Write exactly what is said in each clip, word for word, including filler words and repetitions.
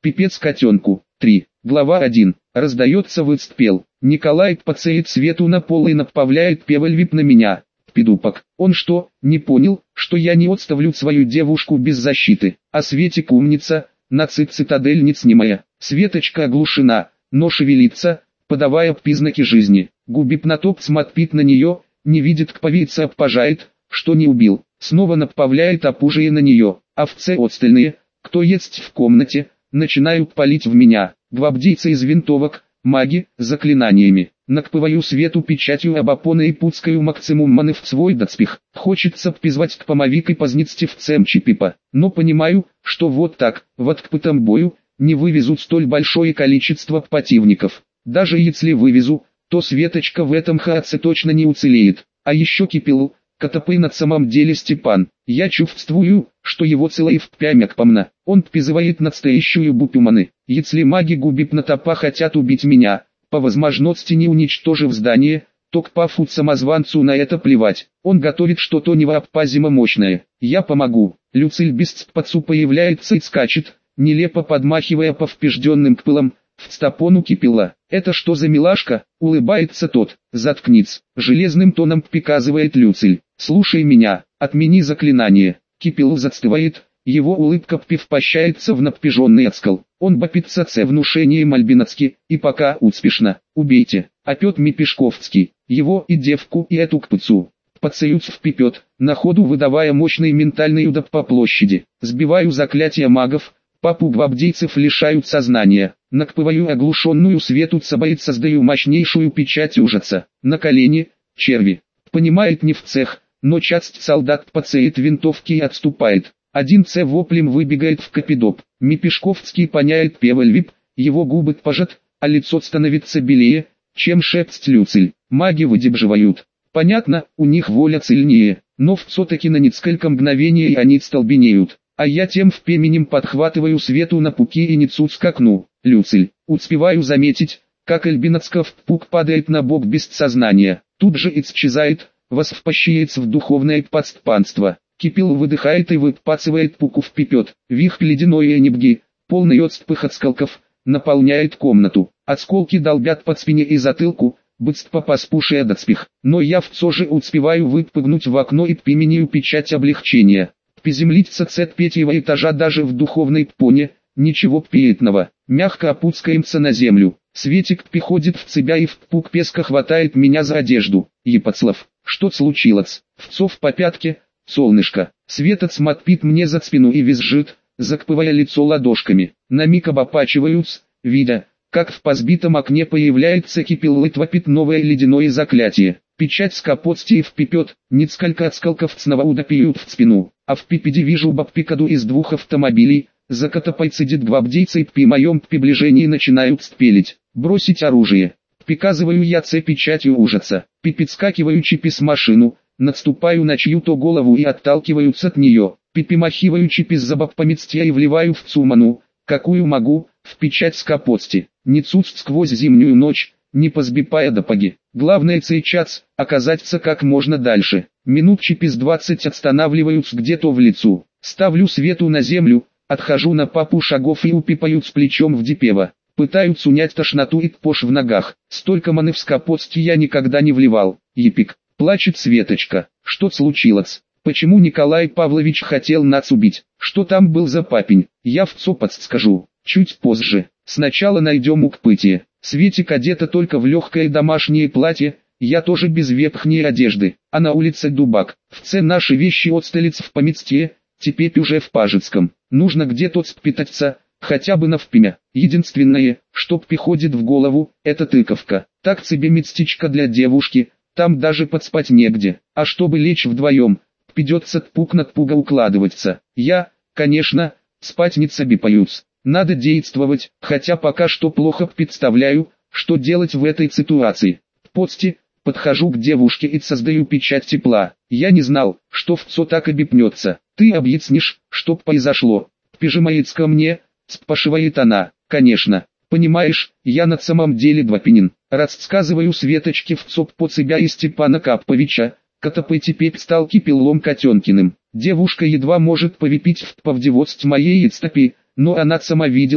Пипец котенку. три. Глава один. Раздается выстпел. Николай пацает Свету на пол и направляет певальвип на меня. Пидупок. Он что, не понял, что я не отставлю свою девушку без защиты? А Светик умница, на цит цитадель не снимая. Светочка оглушена, но шевелится, подавая признаки жизни. Губип на топ смотрит на нее, не видит кповица обпажает, что не убил. Снова направляет опужие на нее. Овцы остальные, кто есть в комнате, начинают палить в меня. Гвардейцы из винтовок, маги, заклинаниями. Накпываю Свету печатью об опоны и пуцкаю максимум маны в свой доспех. Хочется призвать к помовик и позниться в цемчипипа. Но понимаю, что вот так, в открытом бою, не вывезут столь большое количество противников. Даже если вывезу, то Светочка в этом хаосе точно не уцелеет. А еще Кипелу, Котопы на самом деле Степан. Я чувствую, что его целая впрямь помна. Он призывает настоящую бупю маны. Если маги губип на топа хотят убить меня, по возможности не уничтожив здание, то к пафу самозванцу на это плевать. Он готовит что-то невообразимо мощное. Я помогу. Люциль без цпацу появляется и скачет, нелепо подмахивая по впежденным пылам, в стопону Кипела. «Это что за милашка?» — улыбается тот. «Заткнись!» — железным тоном приказывает Люциль. «Слушай меня, отмени заклинание». Кипелу застывает, его улыбка превращается в напряженный оскал. Он бопится це внушением альбинацки, и пока успешно. «Убейте!» — опет Мипешковский. Его и девку, и эту кпыцу. Пацаюц впипет, на ходу выдавая мощный ментальный удар по площади. Сбиваю заклятия магов, папу гвардейцев лишают сознания. Накпываю оглушенную Свету цабает, создаю мощнейшую печать ужаса. На колени, черви. Понимает не в цех, но часть солдат пацает винтовки и отступает. Один Ц воплем выбегает в капидоп. Мипешковский поняет певальвип, его губы пожат, а лицо становится белее, чем шепст Люциль. Маги выдерживают. Понятно, у них воля сильнее, но все-таки на несколько мгновений они столбенеют. А я тем временем подхватываю Свету на пуки и несу к окну. Люциль. Успеваю заметить, как Альбинацка в пук падает на бок без сознания. Тут же исчезает, воспощается в духовное подспанство. Кипел выдыхает и выпацывает пуку в пипет. Вих ледяной небги, полный отспых осколков, наполняет комнату. Осколки долбят под спине и затылку, быстро поспушая доспех. Но я все же успеваю выпрыгнуть в окно и применяю печать облегчения. Приземлиться с третьего этажа даже в духовной поне, ничего приятного. Мягко опускаемся на землю. Светик приходит в себя и в пук песка хватает меня за одежду. Епацлав, что случилось? Вцов по пятке, солнышко. Света смотрит мне за спину и визжит, закпывая лицо ладошками. На миг обопачиваются, видя, как в позбитом окне появляется Кипел и твопит новое ледяное заклятие. Печать скопотсти и впипет, несколько осколков цного удопьют в спину. А в пипеде вижу бабпикаду из двух автомобилей, за котопой цедит гвардейцы и при моем приближении начинают спелить. Бросить оружие. Приказываю я це печатью ужаса. Пипецкакиваю чипи с машину, наступаю на чью-то голову и отталкиваются от нее. Пипимахиваю чипи с забабпомецтья и вливаю в цуману, какую могу, в печать скопотсти. Несусь сквозь зимнюю ночь, не позбипая допоги. Главное сейчас, оказаться как можно дальше. Минут через двадцать останавливаются где-то в лесу. Ставлю Свету на землю, отхожу на папу шагов и упипают с плечом в дипево. Пытаются унять тошноту и тпош в ногах. Столько маны в скопотсти я никогда не вливал. Епик. Плачет Светочка. Что случилось? Почему Николай Павлович хотел нас убить? Что там был за папень? Я в ЦО подскажу. Чуть позже. Сначала найдем укрытие. Светик одета только в легкое домашнее платье, я тоже без верхней одежды, а на улице дубак. В Це наши вещи отсталец в поместье, теперь уже в Пажицком. Нужно где-то спрятаться, хотя бы на впрямь. Единственное, что приходит в голову, это тыковка. Так себе местечко для девушки, там даже подспать негде. А чтобы лечь вдвоем, придется тпук над пуга укладываться. Я, конечно, спать не цабипаюсь. Надо действовать, хотя пока что плохо представляю, что делать в этой ситуации. Подсти, подхожу к девушке и создаю печать тепла. Я не знал, что вцо так обипнется. Ты объяснишь, что произошло. Прижимается ко мне, спрашивает она. Конечно, понимаешь, я на самом деле двопенин. Рассказываю Светочке вцо по себя и Степана Капповича, который теперь стал Кипелом Котенкиным. Девушка едва может повипить в повдевость моей ицтопи, но она сама видела,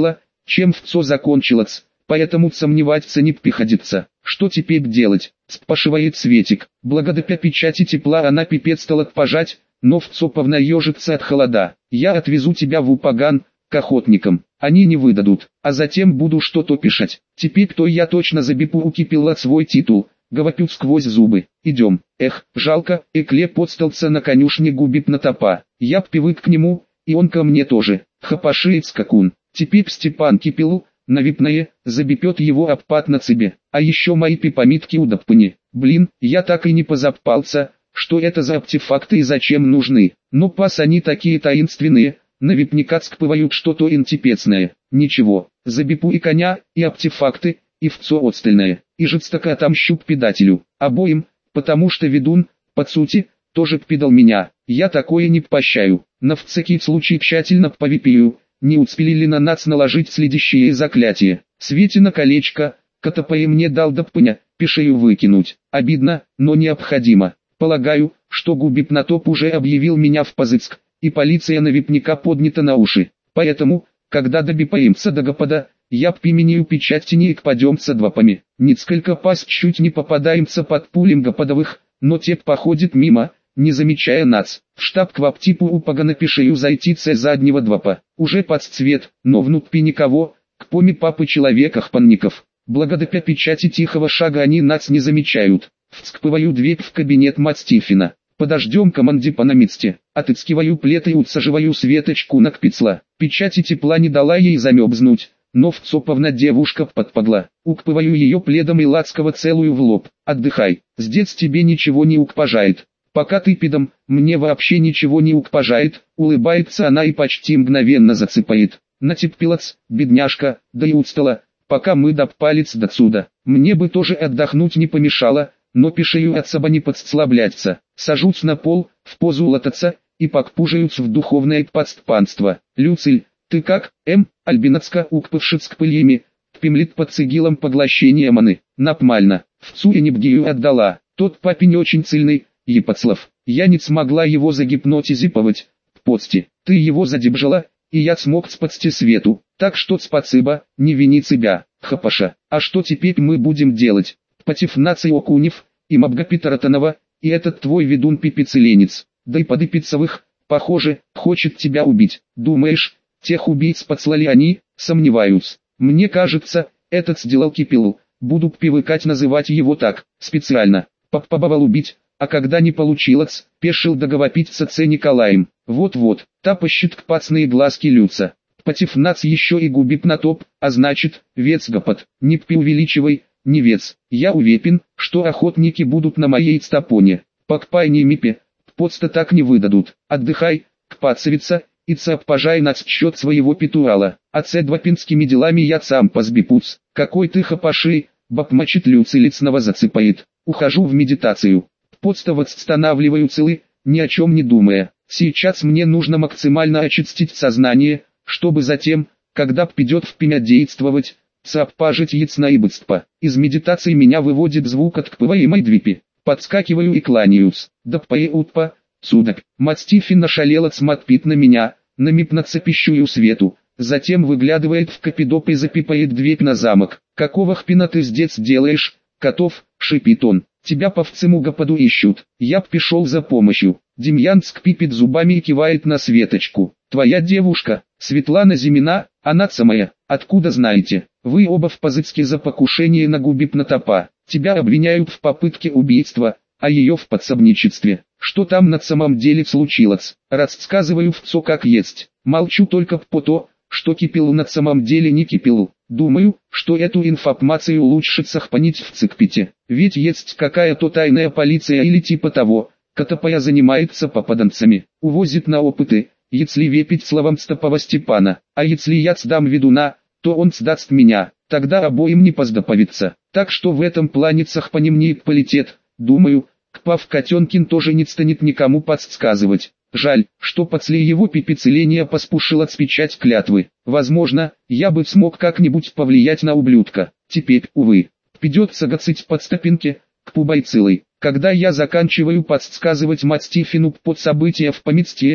чем все закончилось, поэтому сомневаться не приходится. Что теперь делать? Спрашивает Светик. Благодаря печати тепла она пипец стала пожать, но вцоповно ежится от холода. Я отвезу тебя в Упаган, к охотникам. Они не выдадут, а затем буду что-то пишать. Теперь то я точно забипу у Кипела свой титул. Говорю сквозь зубы. Идем. Эх, жалко, Экле подстался на конюшне губит на топа. Я привык к нему, и он ко мне тоже. Хапашеет скакун. Теперь Степан Кипелу, навипное, забипет его обпад на цебе. А еще мои пипомитки удобпани. Блин, я так и не позапался, что это за артефакты и зачем нужны. Но пас они такие таинственные, навипника скпывают что-то интипецное. Ничего, забипу и коня, и артефакты, и все остальное. И жестоко отомщу предателю. Обоим, потому что ведун, по сути, тоже пидал меня. Я такое не прощаю. На всякий случай тщательно повипию, не успели ли на нас наложить следующее заклятие. Светина колечко, которое мне дал допня, пишею выкинуть. Обидно, но необходимо. Полагаю, что Губип на топ уже объявил меня в позыск, и полиция навипника поднята на уши. Поэтому, когда добипаемся до Господа, я применяю печать тени и кпадемся двопами. Несколько пас чуть не попадаемся под пулем Господовых, но те походят мимо, не замечая нас. В штаб кваптипу Упагана пишею зайти с заднего двопа. Уже под цвет, но внутри никого, к поме папы человеках-панников. Благодаря печати тихого шага они нас не замечают. Вскпываю дверь в кабинет Мастифина. Подождем командипа на месте. Отыскиваю плед и утсаживаю Светочку на кпицла. Печати тепла не дала ей замерзнуть, но вцоповна девушка подпадла. Укпываю ее пледом и ласково целую в лоб. Отдыхай, здесь тебе ничего не укпажает. Пока ты пидом, мне вообще ничего не укпажает. Улыбается она и почти мгновенно засыпает. Натепилац, бедняжка, да и устала, пока мы допалец до суда. Мне бы тоже отдохнуть не помешало, но пишею от собой не подслабляться. Сажусь на пол, в позу лотоца, и покпужаюсь в духовное подстпанство. Люциль, ты как, М, альбинацка укпывшиц к пыльями, пимлит под цигилом поглощения маны. Напмально, в цуе не бдию отдала. Тот папень очень цельный, Епацлав. Я не смогла его загипнотизировать. Подсти, ты его задебжала, и я смог спасти Свету. Так что спасибо, не вини себя, Хапаша. А что теперь мы будем делать? Против нации Окунев, и Мабгапитаратанова, и этот твой ведун пипицеленец. Да и подыпицевых, похоже, хочет тебя убить. Думаешь, тех убийц подслали они? Сомневаюсь. Мне кажется, этот сделал Кипелу. Буду привыкать называть его так, специально. Попробовал убить, а когда не получилось, пешил договориться с Николаем. Вот-вот, тапощит к пацные глазки Люца. Против нас еще и Губип на топ, а значит, вец Гопот. Не преувеличивай, не вец. Я уверен, что охотники будут на моей стопоне. Покпай не мипе, подста так не выдадут. Отдыхай, кпацевица, и цаппажай нас в счет своего петуала. А цедвапинскими делами я сам позбипуц. Какой ты хапаши, бабмачит Люцилицного зацепает. Ухожу в медитацию. Подста восстанавливаю целы, ни о чем не думая. Сейчас мне нужно максимально очистить сознание, чтобы затем, когда придет в пимя действовать, цаппажить яцна и быстро. Из медитации меня выводит звук от кпываемой двипи. Подскакиваю и кланяюсь. Да паи-утпа, судак. Мастифин нашалела смотрит на меня, намипно цепищую Свету. Затем выглядывает в капидоп и запипает дверь на замок. Какого хпина ты здесь делаешь, котов, шипит он. Тебя по всему Господу ищут. Я пришел за помощью. Демьян скрипит зубами и кивает на Светочку. Твоя девушка, Светлана Зимина, она самая. Откуда знаете? Вы оба в позыске за покушение на Губип на топа. Тебя обвиняют в попытке убийства, а ее в подсобничестве. Что там на самом деле случилось? Рассказываю все как есть. Молчу только по то, что Кипелу на самом деле не Кипелу. Думаю, что эту информацию лучше сохранить в цикпите. Ведь есть какая-то тайная полиция или типа того, которая занимается попаданцами, увозит на опыты. Если вепить словам Стопова Степана, а если я сдам ведуна, то он сдаст меня, тогда обоим не поздоповится. Так что в этом плане сохраним не полетет. Думаю, Кпав Котенкин тоже не станет никому подсказывать. Жаль, что после его пипицеления поспушил отспечать клятвы. Возможно, я бы смог как-нибудь повлиять на ублюдка. Теперь, увы, придется гацить под стопинки, к пубайцилой. Когда я заканчиваю подсказывать Мастифину под события в поместье,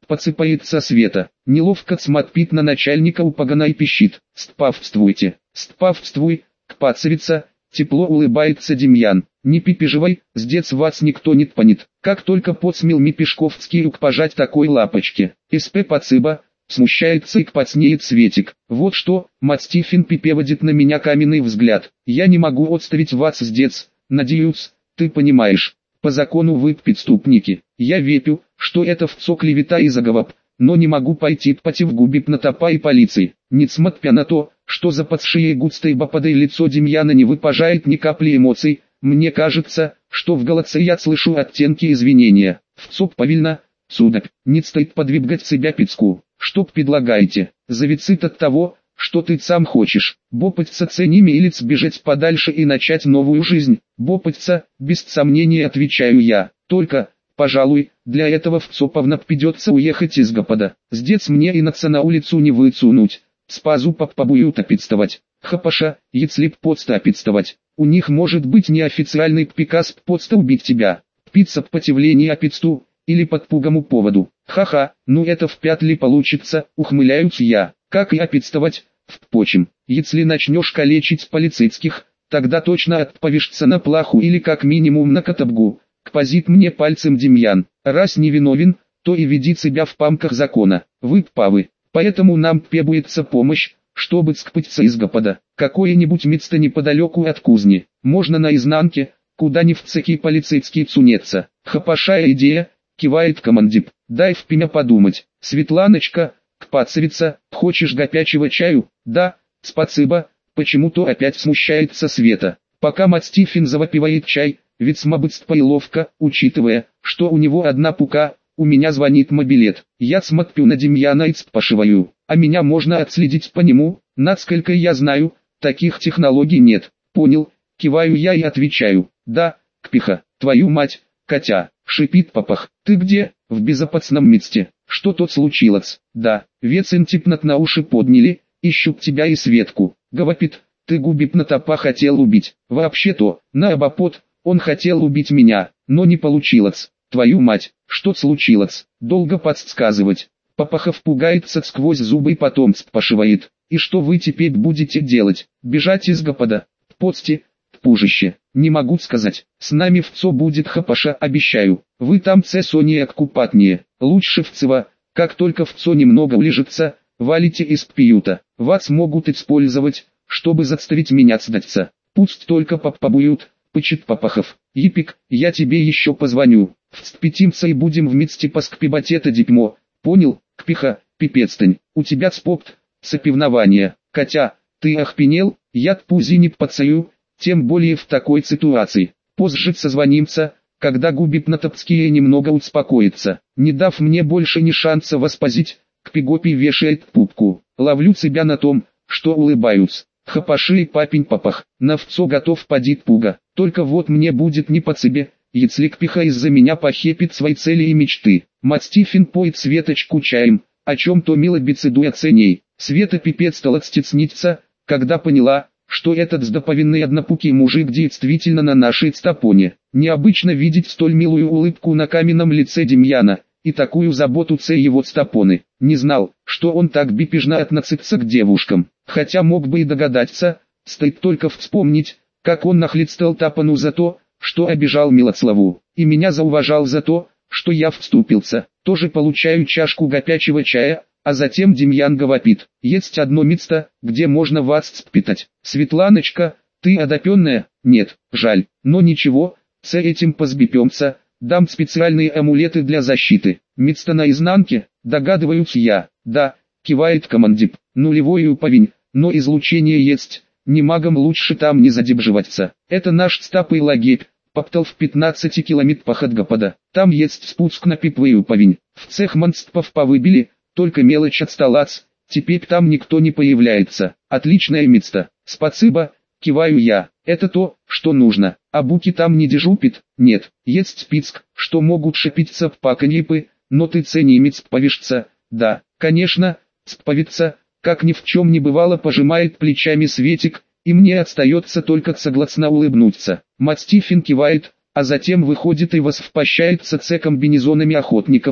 подсыпается Света. Неловко смотрит на начальника упагана и пищит. «Спавствуйте, спавствуй, кпацевица!» Тепло улыбается Демьян. «Не пипеживай, сдец вас никто не тпанет». Как только подсмел Мипешковский укпожать такой лапочке. СП пацыба, смущается и кпацнеет Светик. Вот что, Мастифин пипеводит на меня каменный взгляд. Я не могу отставить вас, сдец, надеюсь, ты понимаешь. По закону вы преступники. Я вепю, что это вцо клевета и заговор, но не могу пойти против губип на топа и полиции. Несмотря на то, что за подшией густой бападой лицо Демьяна не выпажает ни капли эмоций, мне кажется, что в голосе я слышу оттенки извинения. Вцо повильно, сударь, не стоит подвигать себя пицку. Что предлагаете? Завицит от того, что ты сам хочешь. Бопаться ценими или сбежать подальше и начать новую жизнь. Бопаться, без сомнения отвечаю я. Только, пожалуй, для этого вцоповно придется уехать из Гопода. Сдец мне и наца на улицу не высунуть. Спазу попробуют опитствовать. Хапаша, если б подстапитствовать. У них может быть неофициальный приказ подста убить тебя. Пить сопротивление опитству, или по пугому поводу. Ха-ха, ну это вряд ли получится, ухмыляюсь я. Как и опитствовать, впрочем, если начнешь калечить полицейских, тогда точно отповешься на плаху или как минимум на каторгу. Кпозит мне пальцем Демьян. Раз не виновен, то и веди себя в рамках закона. Вы правы, поэтому нам требуется помощь, чтобы скрыться из Гопода. Какое-нибудь место неподалеку от кузни. Можно на изнанке, куда не в цеки полицейский цунется. Хапашая идея, кивает командип. Дай в пимя подумать. Светланочка, кпацевица, хочешь горячего чаю? Да, спасибо. Почему-то опять смущается Света. Пока Мастифин завопивает чай, весьма быстро и ловко, учитывая, что у него одна пука, у меня звонит мобилет. Я смотрю на Демьяна и спрашиваю, а меня можно отследить по нему? Насколько я знаю, таких технологий нет. Понял, киваю я и отвечаю. Да, кпиха, твою мать, Катя, шипит Папах. Ты где? В безопасном месте. Что тут случилось? Да, вецентипнат на уши подняли, ищут тебя и Светку. Говорит, ты губип на топа хотел убить. Вообще-то, на обопот, он хотел убить меня, но не получилось. Твою мать, что случилось? Долго подсказывать. Папахов пугается сквозь зубы и потом спрашивает. И что вы теперь будете делать? Бежать из Гопода? Подсти, пужище. Не могу сказать. С нами вцо будет хапаша, обещаю. Вы там це сония купатнее. Лучше вцева. Как только вцо немного улежится, валите из приюта. Вас могут использовать, чтобы заставить меня сдаться. Пусть только попробуют, пычет Папахов. Епик, я тебе еще позвоню. Вцпитимся и будем вместе поскребать это дерьмо. Понял, кпиха, пипецтань. У тебя спорт, сопивнование. Катя, ты охпенел? Я тпузи не пацаю, тем более в такой ситуации. Позже созвонимся, когда губип на топские немного успокоится. Не дав мне больше ни шанса воспозить, кпигопи вешает пупку. Ловлю себя на том, что улыбаюсь. Хапаши и папень Папах, на вцо готов падить пуга. Только вот мне будет не по себе, если кпиха из-за меня похепит свои цели и мечты. Мастифин поет Светочку чаем, о чем-то мило беседуя с ней. Света пипец стала стесниться, когда поняла, что этот сдоповинный однопукий мужик действительно на нашей стапоне. Необычно видеть столь милую улыбку на каменном лице Демьяна, и такую заботу це его стапоны. Не знал, что он так бипежно относится к девушкам, хотя мог бы и догадаться, стоит только вспомнить, как он нахлестал Тапану за то, что обижал Милославу, и меня зауважал за то, что я вступился. Тоже получаю чашку горячего чая, а затем Демьян говорит, есть одно место, где можно вас спитать. Светланочка, ты одопенная? Нет, жаль, но ничего, с этим позбипемся, дам специальные амулеты для защиты. Место на изнанке, догадываюсь я, да, кивает командип, нулевой уповень, но излучение есть, не магам лучше там не задерживаться. Это наш стапый лагерь, поптал в пятнадцати километрах от Гопода, там есть спуск на пиповый уповень. В цех монстров повыбили, только мелочь отсталац, теперь там никто не появляется. Отличное место, спасибо, киваю я, это то, что нужно. А буки там не дежупит? Нет, есть список, что могут шипиться паканипы, но ты ценимец повешься. Да, конечно, сповиться, как ни в чем не бывало, пожимает плечами Светик, и мне остается только согласно улыбнуться. Мастифин кивает, а затем выходит и восвпащается це комбинезонами охотников.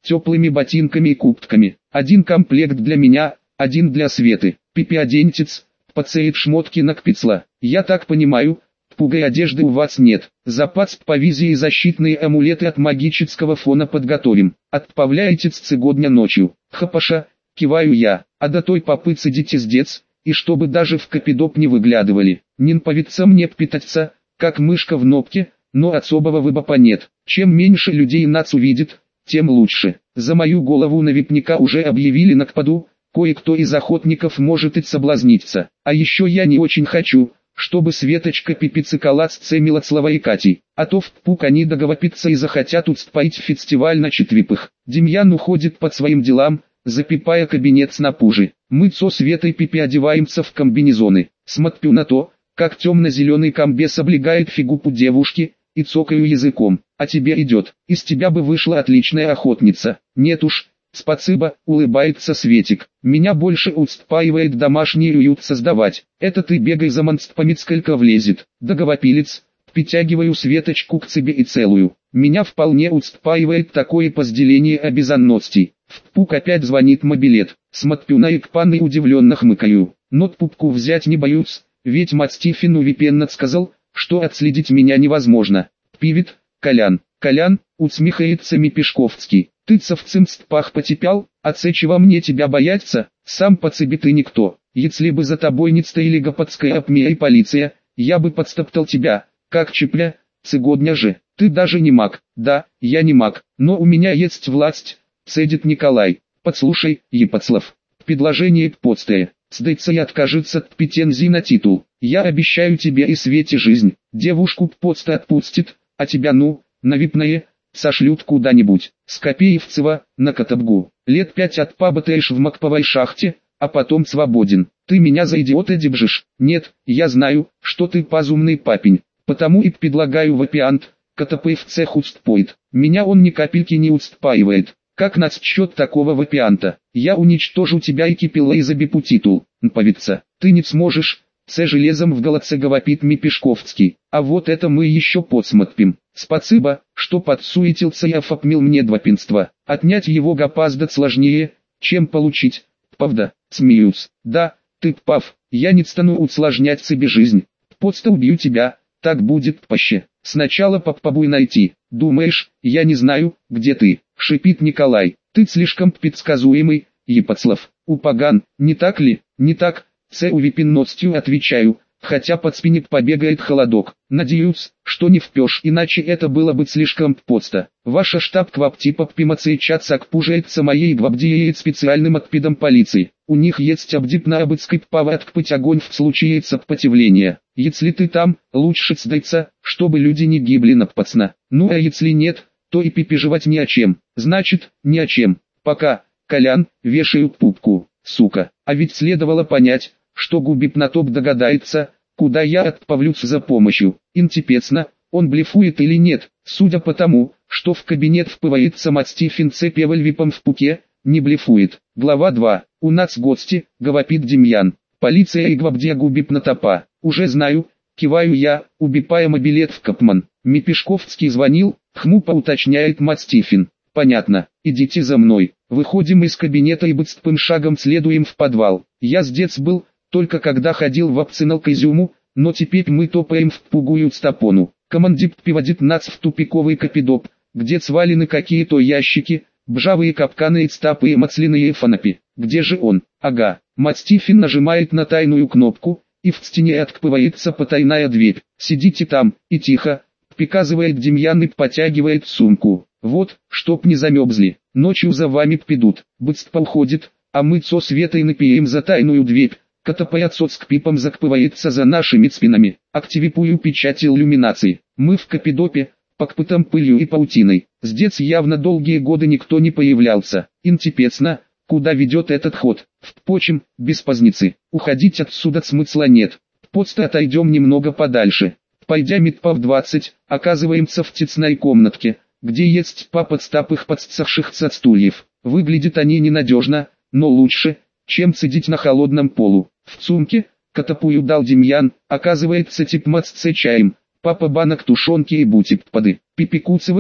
теплыми ботинками и куртками. Один комплект для меня, один для Светы. Пипи оденетец, пацеет шмотки на кпицла. Я так понимаю, пугай одежды у вас нет. Запас по визе и защитные амулеты от магического фона подготовим. Отправляетесь сегодня ночью. Хапаша, киваю я. А до той попы цедите сдец, и чтобы даже в капидоп не выглядывали. Не нравится мне питаться, как мышка в нопке, но особого выбора нет. Чем меньше людей нас увидит, тем лучше. За мою голову на випника уже объявили нападу, кое-кто из охотников может и соблазниться. А еще я не очень хочу, чтобы Светочка пипицикала с Милослава и Катей. А то в пук они договорятся и захотят устроить фестиваль на четвипых. Демьян уходит по своим делам, запипая кабинет с напужи. Мы со Светой Пипи одеваемся в комбинезоны. Смотрю на то, как темно-зеленый комбез облегает фигуру девушки, и цокаю языком. А тебе идет, из тебя бы вышла отличная охотница. Нет уж, спасибо, улыбается Светик. Меня больше устраивает домашний уют создавать. Это ты бегай за монстрами сколько влезет. Договопилец, притягиваю Светочку к себе и целую. Меня вполне устраивает такое разделение обязанностей. В пук опять звонит мобилет. Смотрю на экран и удивленно хмыкаю. Но пупку взять не боюсь, ведь Мастифин увипенно сказал, что отследить меня невозможно. Пивит, Колян. Колян, усмехается Мипешковский. Ты совцем стпах потепял, а цечего мне тебя бояться, сам по цебе ты никто. Если бы за тобой не стояли гопотская апмия и полиция, я бы подстоптал тебя, как чепля, цегодня же. Ты даже не маг. Да, я не маг, но у меня есть власть, цедит Николай. Подслушай, Епоцлав. Предложение подстое. Сдается и откажется от претензий на титул. Я обещаю тебе и Свете жизнь. Девушку подста отпустит, а тебя ну, на випное, сошлют куда-нибудь. С Копеевцева, на Катабгу. Лет пять отпаботаешь в Макповой шахте, а потом свободен. Ты меня за идиота держишь? Нет, я знаю, что ты пазумный папень. Потому и предлагаю вариант, Катапеевцех устроит. Меня он ни капельки не устраивает. Как насчет такого варианта? Я уничтожу тебя и кипила и забипу титул. Нповица, ты не сможешь, це железом в голодце говорит Мипешковский. А вот это мы еще посмотрим. Спасибо, что подсуетился и оформил мне двопинство. Отнять его гораздо сложнее, чем получить. Правда, смеюсь. Да, ты прав, я не стану усложнять себе жизнь. Просто убью тебя, так будет проще. Сначала попробуй найти. Думаешь, я не знаю, где ты? Шипит Николай. Ты слишком предсказуемый, Епоцлав. Упаган, не так ли? Не так, с увипенностью отвечаю, хотя под спине побегает холодок. Надеюсь, что не впешь, иначе это было бы слишком просто. Ваша штаб-квартира пимацейчатся пужается моей гвардией специальным отпидом полиции. У них есть обдип на обыскай право открыть огонь в случае сопротивления. Если ты там, лучше сдаться, чтобы люди не гибли напрасно. Ну а если нет, то и переживать ни о чем. Значит, ни о чем. Пока, Колян, вешаю пупку, сука. А ведь следовало понять, что губипнатоп догадается, куда я отправлюсь за помощью. Интересно, он блефует или нет? Судя по тому, что в кабинет впывается Мастифин с певальвипом в пуке, не блефует. Глава два. У нас гости, говорит Демьян. Полиция и гвардия губипнатопа. Уже знаю, киваю я, убипая мобилет в Капман. Мипешковский звонил, хмупо уточняет Мастифин. Понятно, идите за мной. Выходим из кабинета и быстрым шагом следуем в подвал. Я здесь был, только когда ходил в арсенал к изюму, но теперь мы топаем в пугую стапону. Командир приводит нас в тупиковый капидоп, где свалены какие-то ящики, бжавые капканы и стапы и мацляные фанапи. Где же он? Ага. Мастифин нажимает на тайную кнопку, и в стене открывается потайная дверь. Сидите там, и тихо, приказывает Демьян и потягивает сумку. Вот, чтоб не замерзли, ночью за вами придут. Быстро уходит, а мы со Светой напием за тайную дверь. Катапаяцот с кпипом закрывается за нашими спинами. Активипую печать иллюминации. Мы в капидопе, покпытом пылью и паутиной. Здесь явно долгие годы никто не появлялся. Интересно, куда ведет этот ход? Впрочем, без позницы. Уходить отсюда смысла нет. Просто отойдем немного подальше. Пойдя метпав двадцать, оказываемся в тесной комнатке, где есть па подстапых подсохшихся стульев. Выглядят они ненадежно, но лучше, чем сидеть на холодном полу. В сумке, катапую дал Демьян, оказывается типмац с чаем, папа банок тушенки и бутиппады. Пипикуцываем,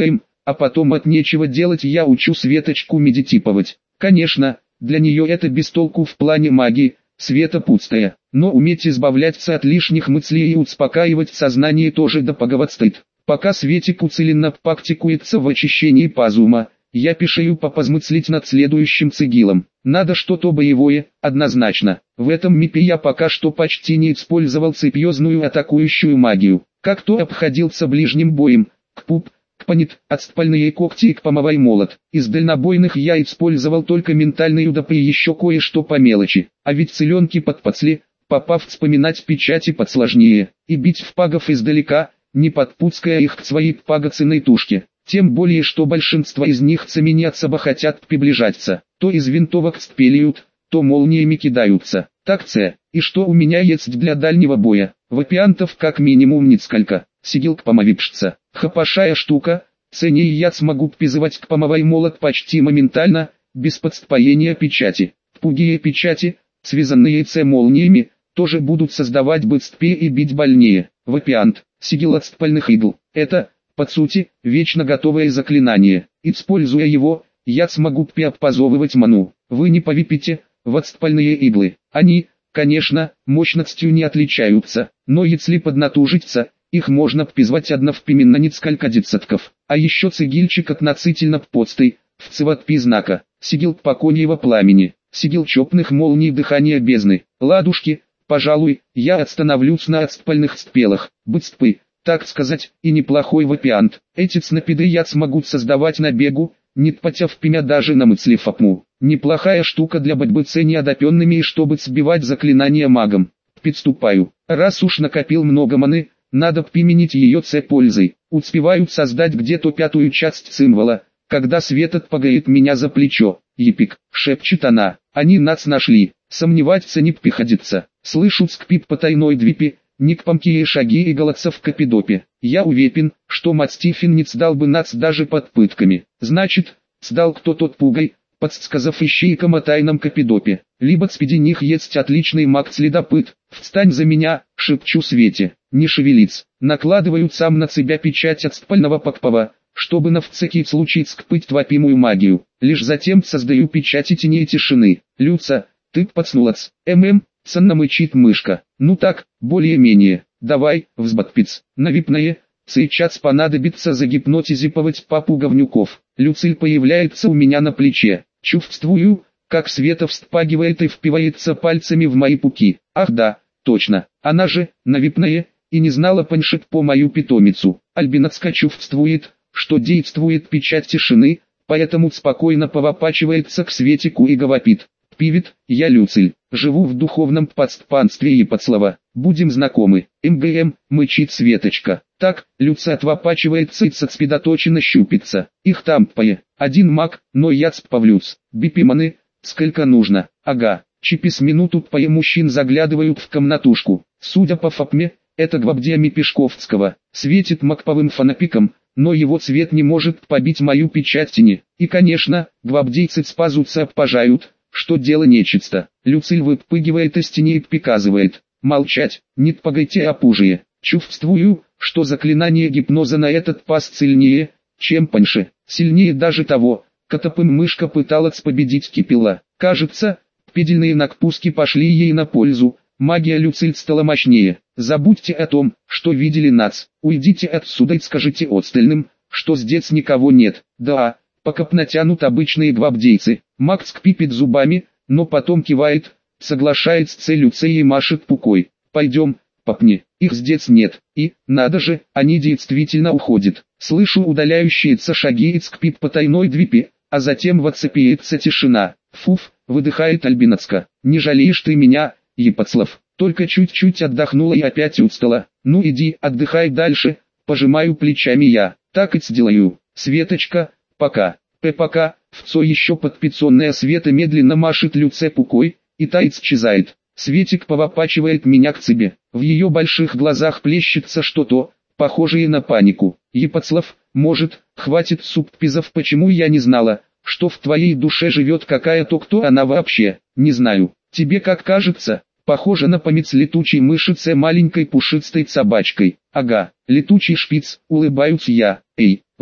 а потом от нечего делать я учу Светочку медитировать. Конечно, для нее это без толку в плане магии, Света пустая, но уметь избавляться от лишних мыслей и успокаивать сознание тоже да поговаривает. Пока Светик уцеленно практикуется в очищении пазума, я пишаю попозмыслить над следующим цигилом. Надо что-то боевое, однозначно. В этом мипе я пока что почти не использовал серьезную атакующую магию. Как-то обходился ближним боем, к пуп, к панит, отспальные когти и к помовой молот. Из дальнобойных я использовал только ментальную да и еще кое-что по мелочи. А ведь селенки под подсли, попав вспоминать печати подсложнее, и бить в пагов издалека, не подпуская их к своей пагоценной тушке. Тем более, что большинство из них цеменятся бы хотят приближаться, то из винтовок спелеют, то молниями кидаются. Так це, и что у меня есть для дальнего боя, вапиантов как минимум несколько, сигил к помовипшца, хапашая штука, цене я смогу призывать к помовой молот почти моментально, без подспоения печати. Пугие печати, связанные с молниями, тоже будут создавать быстрее и бить больнее. Вапиант, сигил от спальных игл, это, по сути, вечно готовое заклинание. Используя его, я смогу преобразовывать ману. Вы не повипите, в отспальные иглы. Они, конечно, мощностью не отличаются, но если поднатужиться, их можно призвать одновременно несколько десятков. А еще цигильчик относительно подстой, в цвет знака, сигил покойного пламени, сигил чопных молний дыхания бездны. Ладушки, пожалуй, я остановлюсь на отспальных спелах, быстпы. Так сказать, и неплохой вапиант. Эти снапиды я смогу создавать на бегу, не потяв пимя даже на мысли фапму. Неплохая штука для борьбы с неодопенными и чтобы сбивать заклинания магом. Приступаю. Раз уж накопил много маны, надо применить ее с пользой. Успеваю создать где-то пятую часть символа, когда Свет отпагает меня за плечо. «Епик», — шепчет она, — «они нас нашли». Сомневаться не приходится. Слышу скрип потайной двери, никпомкие шаги и голоса в капидопе. Я уверен, что Мастифин не сдал бы нас даже под пытками. Значит, сдал кто-то пугай, подсказав ищейкам о тайном капидопе. Либо среди них есть отличный маг-следопыт. «Встань за меня», — шепчу Свете. Не шевелиться. Накладываю сам на себя печать от спального покпова, чтобы на всякий случай скрыть твопимую магию. Лишь затем создаю печати теней тишины. «Люца, ты подснулась». «ММ», — сонно мычит мышка. «Ну так, более-менее. Давай, взбатпиц». На випное, сейчас понадобится загипнотизировать папу говнюков. Люциль появляется у меня на плече. Чувствую, как Света вспагивает и впивается пальцами в мои пуки. Ах да, точно, она же, на випное, и не знала паншит по мою питомицу. Альбинацка чувствует, что действует печать тишины, поэтому спокойно повопачивается к Светику и говорит: «Пивит, я Люциль, живу в духовном подспанстве и подслова, будем знакомы». «МГМ», мычит Светочка. Так, Люца отвопачивается и сосредоточенно щупится. Их там пое. Один маг, но я справлюсь. Бипиманы, сколько нужно. Ага. Через минуту пое мужчин заглядывают в комнатушку. Судя по фапме, это гвардиями Пешковского. Светит макповым фонопиком, но его цвет не может побить мою печать тени. И конечно, гвардейцы спазутся обпажают, что дело нечисто. Люциль выпрыгивает из тени и приказывает: «Молчать, не погайте опужие». Чувствую, что заклинание гипноза на этот пас сильнее, чем паньше. Сильнее даже того, котопым мышка пыталась победить кипела. Кажется, педельные накпуски пошли ей на пользу. Магия Люциль стала мощнее. Забудьте о том, что видели нас. Уйдите отсюда и скажите остальным, что здесь никого нет. Да, пока натянут обычные гвардейцы. Маг скрипит зубами, но потом кивает, соглашается с Люцией и машет пукой. «Пойдем, попни, их здесь нет». И, надо же, они действительно уходят. Слышу удаляющиеся шаги и скрип потайной двери, а затем воцепиется тишина. «Фуф», выдыхает Альбинацка, «не жалеешь ты меня, Епоцлав, только чуть-чуть отдохнула и опять устала». «Ну иди, отдыхай дальше», пожимаю плечами я. «Так и сделаю. Светочка, пока». «П-пока». Вцо еще подпицонная Света медленно машет Люце пукой, и та исчезает. Светик повопачивает меня к цибе. В ее больших глазах плещется что-то, похожее на панику. «Епоцлав, может, хватит суппизов, почему я не знала, что в твоей душе живет какая-то, кто она вообще?» «Не знаю. Тебе как кажется?» «Похоже на помец летучей мышицы маленькой пушистой собачкой». «Ага, летучий шпиц», улыбаюсь я. «Эй,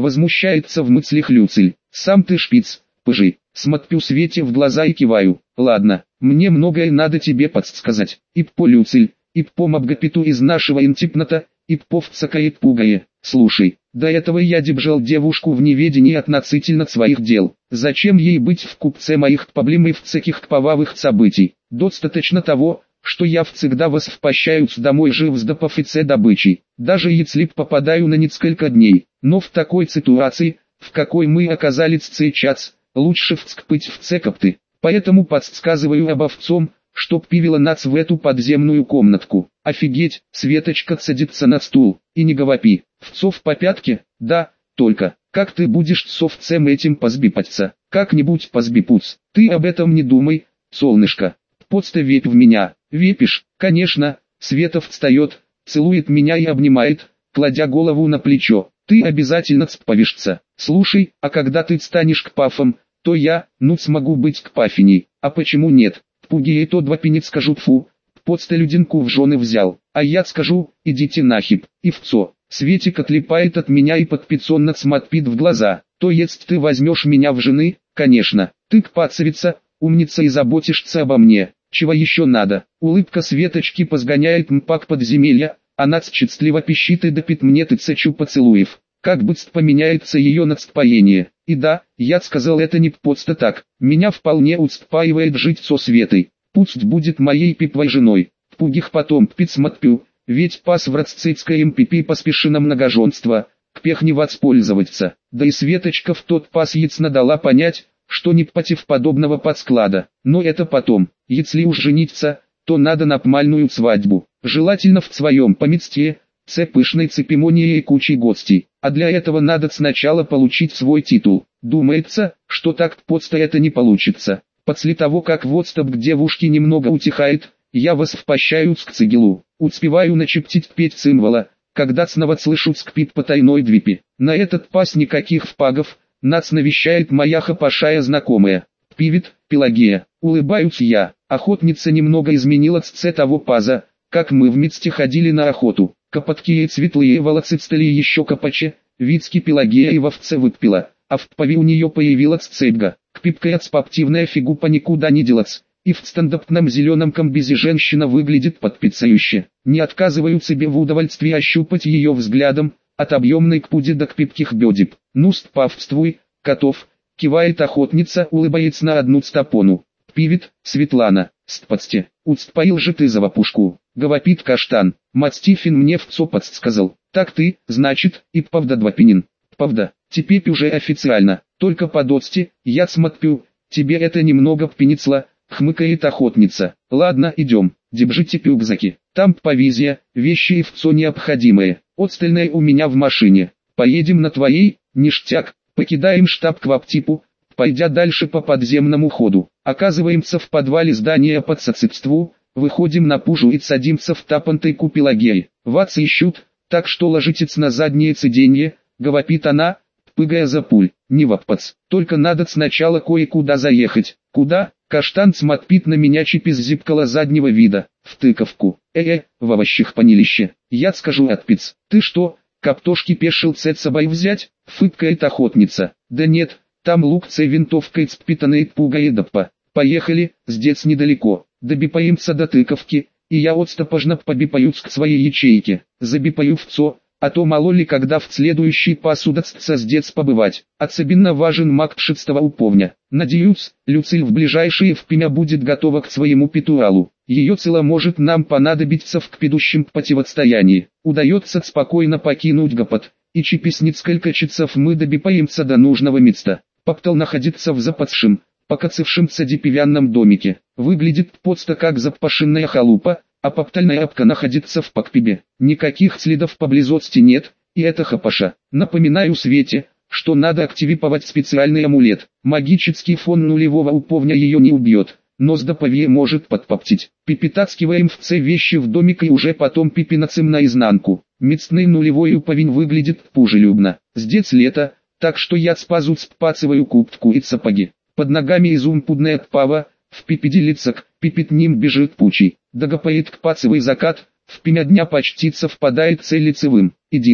возмущается в мыслях Люциль. Сам ты шпиц, пыжи. Смотрю Свете в глаза и киваю. Ладно, мне многое надо тебе подсказать. Иппо Люциль, иппо мабгапиту из нашего интипната, иппо вцакает пугае. Слушай, до этого я держал девушку в неведении относительно своих дел. Зачем ей быть в купце моих проблем в всяких кровавых событий? Достаточно того, что я всегда возвращаюсь домой жив с допофице добычей. Даже если попадаю на несколько дней. Но в такой ситуации, в какой мы оказались сейчас, лучше вцепить в цекопты. Поэтому подсказываю обовцом, чтоб пивила нас в эту подземную комнатку. Офигеть, Светочка садится на стул, и не говори. Вцов по пятке? Да, только, как ты будешь с овцем этим позбипаться? Как-нибудь позбипуц. Ты об этом не думай, солнышко. Подста вепь в меня. Вепишь? Конечно. Света встает, целует меня и обнимает, кладя голову на плечо. Ты обязательно сповешься. Слушай, а когда ты станешь к пафам, то я, ну смогу быть к пафиней. А почему нет? Пуги и то два пенец скажут фу. Подста людинку в жены взял. А я скажу, идите нахиб. И вцо. Светик отлипает от меня и подпицонно смотрит в глаза. То есть ты возьмешь меня в жены? Конечно. Ты кпацевица, умница и заботишься обо мне. Чего еще надо? Улыбка Светочки позгоняет мпак подземелья. Она счастливо пищит и допит мне тысячу поцелуев. Как быстро поменяется ее настроение. И да, я сказал это не просто так. Меня вполне устраивает жить со Светой. Пусть будет моей пипвой женой. Пугих потом пицматпю. Ведь пас в рацицкоем пипи поспеши на многоженство. Кпех не воспользоваться. Да и Светочка в тот пас ясно дала понять, что не против подобного подсклада. Но это потом. Если уж жениться, то надо на пмальную свадьбу. Желательно в своем поместье, с пышной церемонией и кучей гостей. А для этого надо сначала получить свой титул. Думается, что так просто это не получится. После того, как водступ к девушке немного утихает, я возвращаюсь к Цигелу. Успеваю начептить петь цимвола, когда снова слышу скрип потайной двери. На этот пас никаких впагов, нас навещает моя хапашая знакомая. Пивит, Пелагея. Улыбаюсь я. Охотница немного изменила цвет того паза, как мы вместе ходили на охоту. Копоткие светлые волосы стали еще копаче, Вицки Пелагея и в овце выпила, а в паве у нее появилась цепга. Кпипкая спортивная фигупа никуда не делась, и в стандартном зеленом комбезе женщина выглядит подпицающе. Не отказываю себе в удовольствии ощупать ее взглядом, от объемной кпуди до кпипких бедип. Ну спавствуй, котов, кивает охотница, улыбается на одну стопону. Пивит, Светлана, стпацте, уцпаил же ты за вопушку, говорит каштан. Мастифин мне вцо подсказал. Так ты, значит, и правда двопенин. Правда, теперь уже официально, только по доцте, я смотрю, тебе это немного пенецла, хмыкает охотница. Ладно, идем, держите пюкзаки, там повизия, вещи и вцо необходимые, остальное у меня в машине. Поедем на твоей, ништяк, покидаем штаб Кваптипу, пойдя дальше по подземному ходу, оказываемся в подвале здания по соседству, выходим на пужу и садимся в тапантайку Пелагеи. Вас ищут, так что ложитесь на заднее сиденье, говорит она, пыгая за пуль. Не вапац, только надо сначала кое-куда заехать. Куда? Каштан смотрит на меня чипис зипкала заднего вида, в тыковку. Э-э, в овощах панилище. Я скажу отпиц. Ты что, каптошки пешил цет собой взять? Фыркает охотница. Да нет, там лук с винтовкой цпитанной пугаедопа. Поехали, здесь недалеко. Добипаемся до тыковки, и я отстопожно побипаюсь к своей ячейке. Забипаю вцо, а то мало ли когда в следующий пас удастся здесь побывать. Особенно важен маг шестого уповня. Надеюсь, Люциль в ближайшие впрямь будет готова к своему петуалу. Ее сила может нам понадобиться в кпидущем противостоянии. Удается спокойно покинуть Гопот, и через несколько часов мы добипаемся до нужного места. Поптал находится в запасшем, покоцевшемся деревянном домике. Выглядит подста как запашенная халупа, а поптальная апка находится в покпибе. Никаких следов поблизости нет, и это хапаша. Напоминаю Свете, что надо активировать специальный амулет. Магический фон нулевого уповня ее не убьет, но с допове может подпоптить. Пипитацкиваем все вещи в домик и уже потом пипинацем наизнанку. Мецный нулевой уповень выглядит пужелюбно. Здесь лето, так что я спазу спацываю куртку и сапоги. Под ногами изумпудная пава, в пипеде лицак, пипет ним бежит пучий. Догопает кпацевый закат, в пимя дня почти совпадает с лицевым. Идиллия.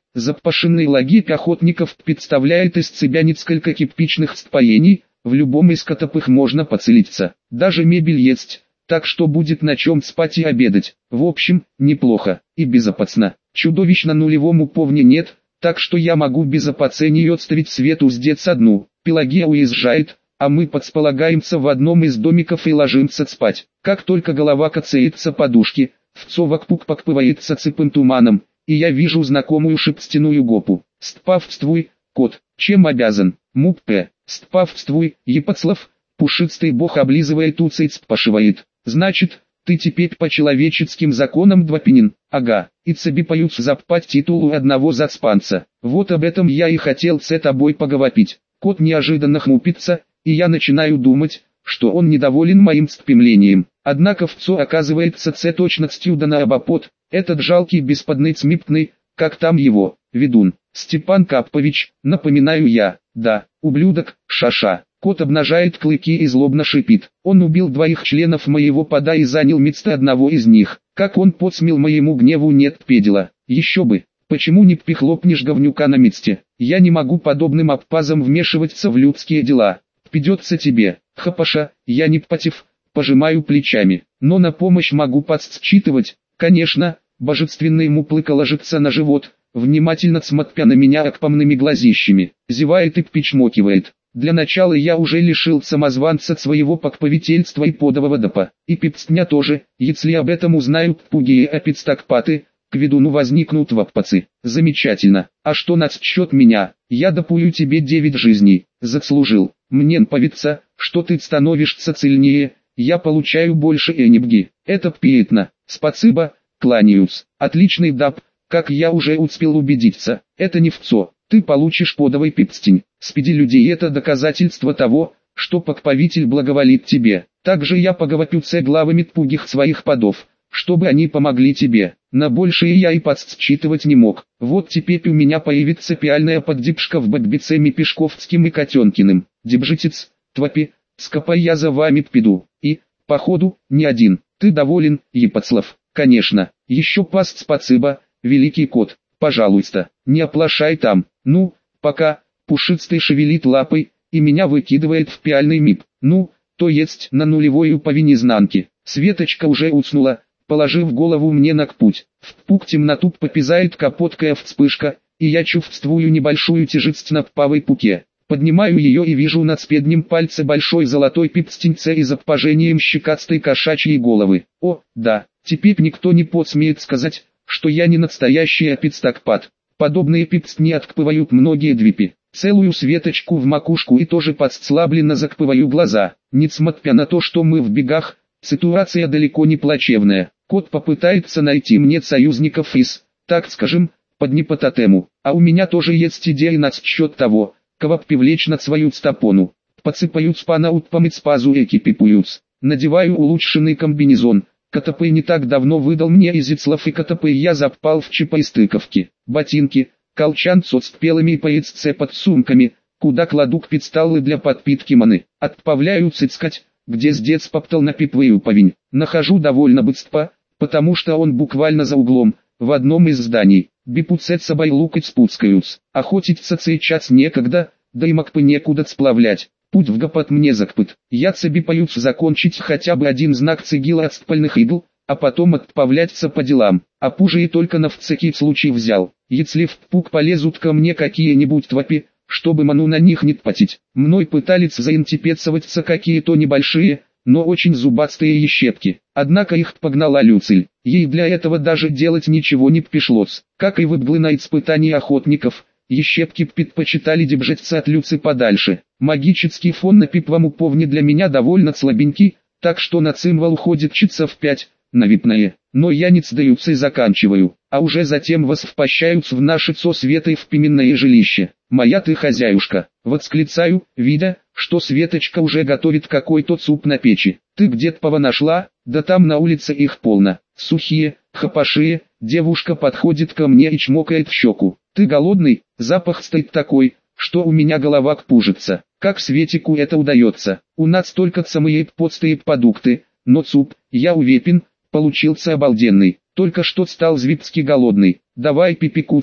Запашенный лагерь охотников представляет из себя несколько кирпичных строений, в любом из которых можно поселиться. Даже мебель есть, так что будет на чем спать и обедать. В общем, неплохо и безопасно. Чудовищ на нулевом уровне нет, так что я могу без опасений отставить Свету здесь одну. Пелагея уезжает, а мы подсполагаемся в одном из домиков и ложимся спать. Как только голова касается подушки, все вокруг покрывается цепым туманом, и я вижу знакомую шерстяную гопу. Стпавствуй, кот, чем обязан? Муп-п, стпавствуй, Епоцлав, пушистый бог облизывает усы и спрашивает. Значит, ты теперь по человеческим законам двопенин? Ага, и тебе поют запать титулу одного заспанца. Вот об этом я и хотел с тобой поговорить. Кот неожиданно хмупится, и я начинаю думать, что он недоволен моим стремлением. Однако вцо оказывается с точностью да наоборот. Этот жалкий бесподный цмипный, как там его, ведун, Степан Каппович, напоминаю я, да, ублюдок, шаша. Кот обнажает клыки и злобно шипит. Он убил двоих членов моего пода и занял место одного из них. Как он посмел моему гневу нет предела. Еще бы, почему не прихлопнешь говнюка на месте? Я не могу подобным обпазом вмешиваться в людские дела. Придется тебе, хапаша, я не против, пожимаю плечами. Но на помощь могу подсчитывать. Конечно, божественный муплыка ложится на живот, внимательно смотря на меня окпомными глазищами, зевает и причмокивает. Для начала я уже лишил самозванца своего покровительства и подового допа, и пипстня тоже, если об этом узнают пугие апидстакпаты, к ведуну возникнут ваппацы. Замечательно, а что насчет меня? Я допую тебе девять жизней, заслужил. Мне нравится, что ты становишься сильнее, я получаю больше энергии. Это приятно. Спасибо, кланяюсь. Отличный дап, как я уже успел убедиться. Это не вцо. Ты получишь подовый пипстень. Спиди людей — это доказательство того, что покровитель благоволит тебе. Также я поговорю с главами пугих своих подов, чтобы они помогли тебе. На большее я и подсчитывать не мог. Вот теперь у меня появится пиальная поддержка в Бэтбицеме Пешковским и Котенкиным. Дебжитец, твопи, скопай я за вами пиду. И, походу, не один. Ты доволен, Епоцлав? Конечно. Еще паст спасибо, великий кот. Пожалуйста, не оплошай там. Ну, пока, пушистый шевелит лапой, и меня выкидывает в пиальный мип. Ну, то есть на нулевой уповень изнанки. Светочка уже уснула, положив голову мне на путь. В пук темноту попизает капоткая вспышка, и я чувствую небольшую тяжесть на павой пуке. Поднимаю ее и вижу на спеднем пальце большой золотой пипстенце и запажением щекастой кошачьей головы. О, да, теперь никто не посмеет сказать, что я не настоящий апидстакпат. Подобные пипстни откпывают многие двипи. Целую светочку в макушку и тоже подслабленно закпываю глаза. Несмотря на то, что мы в бегах, ситуация далеко не плачевная. Кот попытается найти мне союзников из, так скажем, под непототему. А у меня тоже есть идея насчет того, кого привлечь на свою стопону. Подсыпаю спана утпам спазу экипипуюц. Надеваю улучшенный комбинезон. Котопей не так давно выдал мне Изицлав, и Котопей я запал в чипа и стыковки. Ботинки, колчан с отспелыми и поясце под сумками, куда кладу кпицталлы для подпитки маны. Отправляю цицкать, где сдец поптал на пипвею повинь. Нахожу довольно быстро, потому что он буквально за углом, в одном из зданий. Бипуцет собой лукать спускаются. Охотиться сейчас некогда, да и макпы некуда сплавлять. Путь в гопот мне закпыт. Я цеби поют закончить хотя бы один знак цигила от спальных идол, а потом отправляться по делам. А пуже и только на всякий случай взял. Если в пук полезут ко мне какие-нибудь твопи, чтобы ману на них не тпатить. Мной пытались заинтипецоваться какие-то небольшие, но очень зубастые ещепки. Однако их погнала Люциль. Ей для этого даже делать ничего не пришлось. Как и выблы на испытании охотников, ещепки предпочитали держаться от Люци подальше. Магический фон на пипвом уповне для меня довольно слабенький, так что на цимвол уходит часов пять, на випное. Но я не сдаюсь и заканчиваю, а уже затем возвращаются в наше со Светой в пименное жилище. «Моя ты хозяюшка!» — восклицаю, видя, что Светочка уже готовит какой-то суп на печи. «Ты где-то нашла? Да там на улице их полно. Сухие, хапашие». Девушка подходит ко мне и чмокает в щеку. «Ты голодный?» Запах стоит такой, что у меня голова пужится. Как Светику это удается? У нас только самые подстые продукты, но суп, я уверен, получился обалденный. Только что стал звипски голодный. Давай пипикуцем,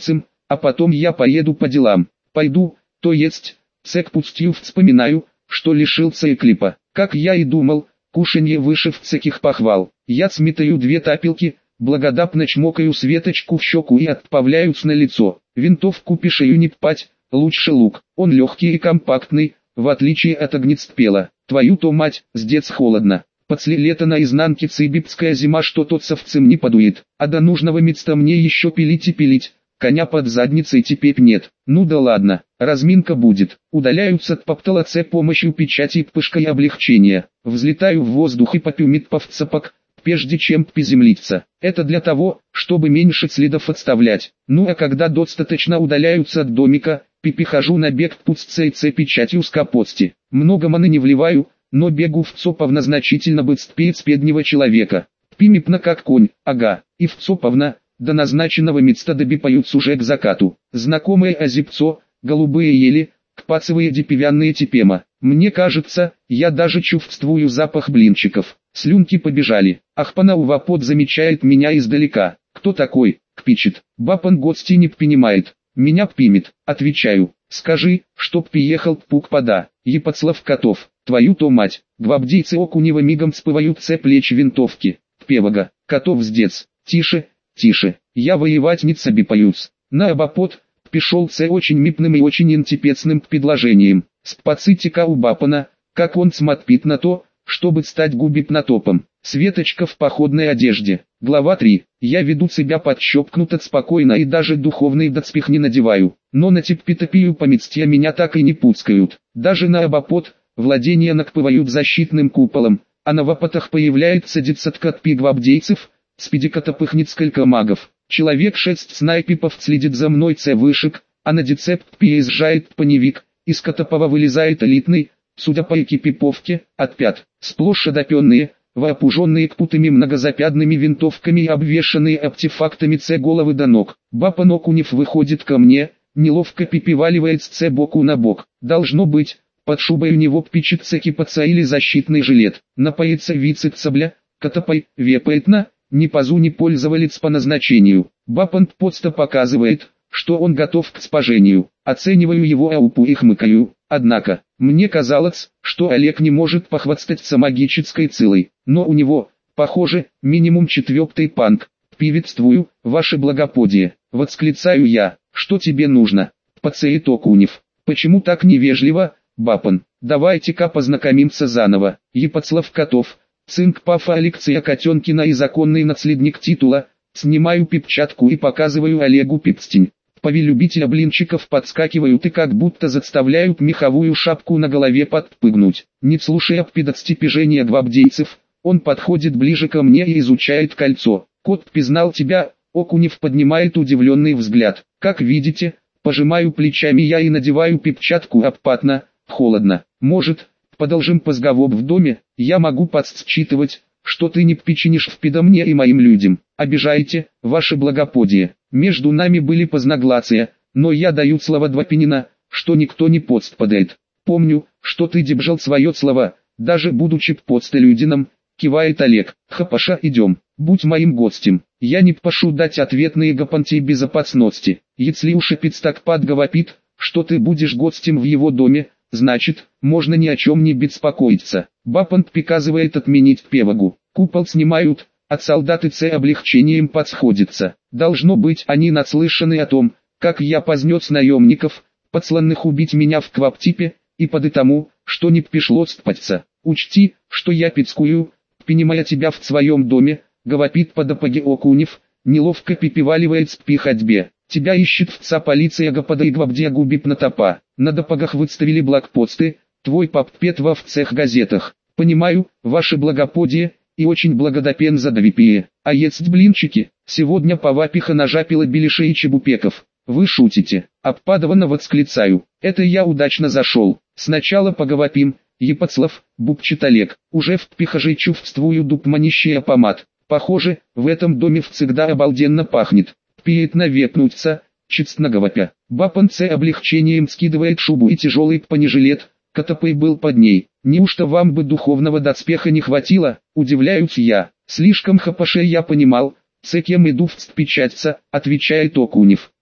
а потом я поеду по делам. Пойду, то есть, цек пустил, вспоминаю, что лишился эклипа. Как я и думал, кушанье выше всяких похвал. Я сметаю две тапелки, благодатно чмокаю Светочку в щеку и отправляюсь на лицо. Винтовку пешею не пать, лучше лук. Он легкий и компактный, в отличие от огнестрела. Твою-то мать, сдец холодно. После лета на изнанке цибипская зима, что тот совцем не подует. А до нужного места мне еще пилить и пилить. Коня под задницей теперь нет. Ну да ладно, разминка будет. Удаляются от поптолоце помощью печати и пышкой облегчения. Взлетаю в воздух и попью медповцапок, прежде чем приземлиться. Это для того, чтобы меньше следов отставлять. Ну а когда достаточно удаляются от домика, перехожу на бег пустцейце печатью с капости. Много маны не вливаю, но бегу в цоповно значительно быстрее спеднего человека. Пимипно как конь, ага, и в цоповно. До назначенного места добипаются уже к закату. Знакомое озипцо, голубые ели, кпацевые деревянные тепема. Мне кажется, я даже чувствую запах блинчиков. Слюнки побежали. Ахпанаувапот замечает меня издалека. Кто такой? Кпичет. Бапан гости не понимает. Меня пимит. Отвечаю. Скажи, чтоб приехал пук-пода. Епоцлав котов. Твою-то мать. Гвабдейцы окунева мигом спывают це плеч винтовки. Певага. Котов сдец. Тише. Тише, я воевать не собипаюсь. На обопот, пошел це очень мипным и очень антипецным предложением. Спацитика у Бапана, как он смотрит на то, чтобы стать губипнотопом. Светочка в походной одежде. Глава три. Я веду себя подщепкнуто спокойно и даже духовный доспех не надеваю. Но на типпитопию поместья меня так и не пускают. Даже на обопот, владения накпывают защитным куполом, а на вапотах появляется десятка гвабдейцев. Спидикотопых несколько магов. Человек шесть снайпипов следит за мной це вышек, а на децепт приезжает паневик, из котопова вылезает элитный, судя по экипировке, от пят. Сплошь одопенные, воопуженные кпутыми многозапядными винтовками и обвешанные артефактами це головы до ног. Бапан Окунев выходит ко мне, неловко пипиваливает це боку на бок. Должно быть, под шубой у него пичется кипаца или защитный жилет. Напоится вицепсабля, котопай, вепает ни пазу ни пользовалец по назначению. Бапан подста показывает, что он готов к спажению. Оцениваю его аупу и хмыкаю. Однако, мне казалось, что Олег не может похвастаться магической силой. Но у него, похоже, минимум четвертый панк. Приветствую, ваше благоподие. Восклицаю я. Что тебе нужно? Пацеит Окунев. Почему так невежливо, Бапан? Давайте-ка познакомимся заново. Епоцлав Котов. Цинк Пафа Алексея Котенкина и законный наследник титула. Снимаю пипчатку и показываю Олегу пипстень. Пови любителя блинчиков подскакивают и как будто заставляют меховую шапку на голове подпрыгнуть. Не слушая педостепежения гвабдейцев, он подходит ближе ко мне и изучает кольцо. Кот признал тебя, Окунев поднимает удивленный взгляд. Как видите, пожимаю плечами я и надеваю пипчатку обпатно, холодно. Может, продолжим разговор в доме, я могу подсчитывать, что ты не печенишь в педа мне и моим людям. Обижаете, ваше благоподие. Между нами были познагласия, но я даю слово Двопенина, что никто не подстпадает. Помню, что ты держал свое слово, даже будучи подстелюдином, кивает Олег. Хапаша, идем, будь моим гостем. Я не пашу дать ответные гапантии безопасности. Если уж Эпиц так подговопит, что ты будешь гостем в его доме, значит, можно ни о чем не беспокоиться. Бапан приказывает отменить певагу. Купол снимают, от солдаты с облегчением подсходится. Должно быть, они наслышаны о том, как я познес наемников, подсланных убить меня в Кваптипе, и под тому, что не пришлось спаться. Учти, что я пицкую, принимая тебя в своем доме, говорит подопаги Окунев, неловко пипиваливает при ходьбе. Тебя ищет вца полиция гопада и гвабдия губит на топа. На допагах выставили блокпосты, твой паппет во всех газетах. Понимаю, ваше благоподие, и очень благодарен за двипие. А есть блинчики, сегодня повапиха нажапила беляшей и чебупеков. Вы шутите, обпадованно восклицаю. Это я удачно зашел. Сначала поговорим, Епоцлав, бубчит Олег. Уже в прихожей чувствую дупманищий помад. Похоже, в этом доме всегда обалденно пахнет. Пиет навекнуться, честно говоря. Бапан с облегчением скидывает шубу и тяжелый понежилет, Котопей был под ней. Неужто вам бы духовного доспеха не хватило, удивляюсь я. Слишком хапаше я понимал, с кем иду встпечаться, отвечает Окунев.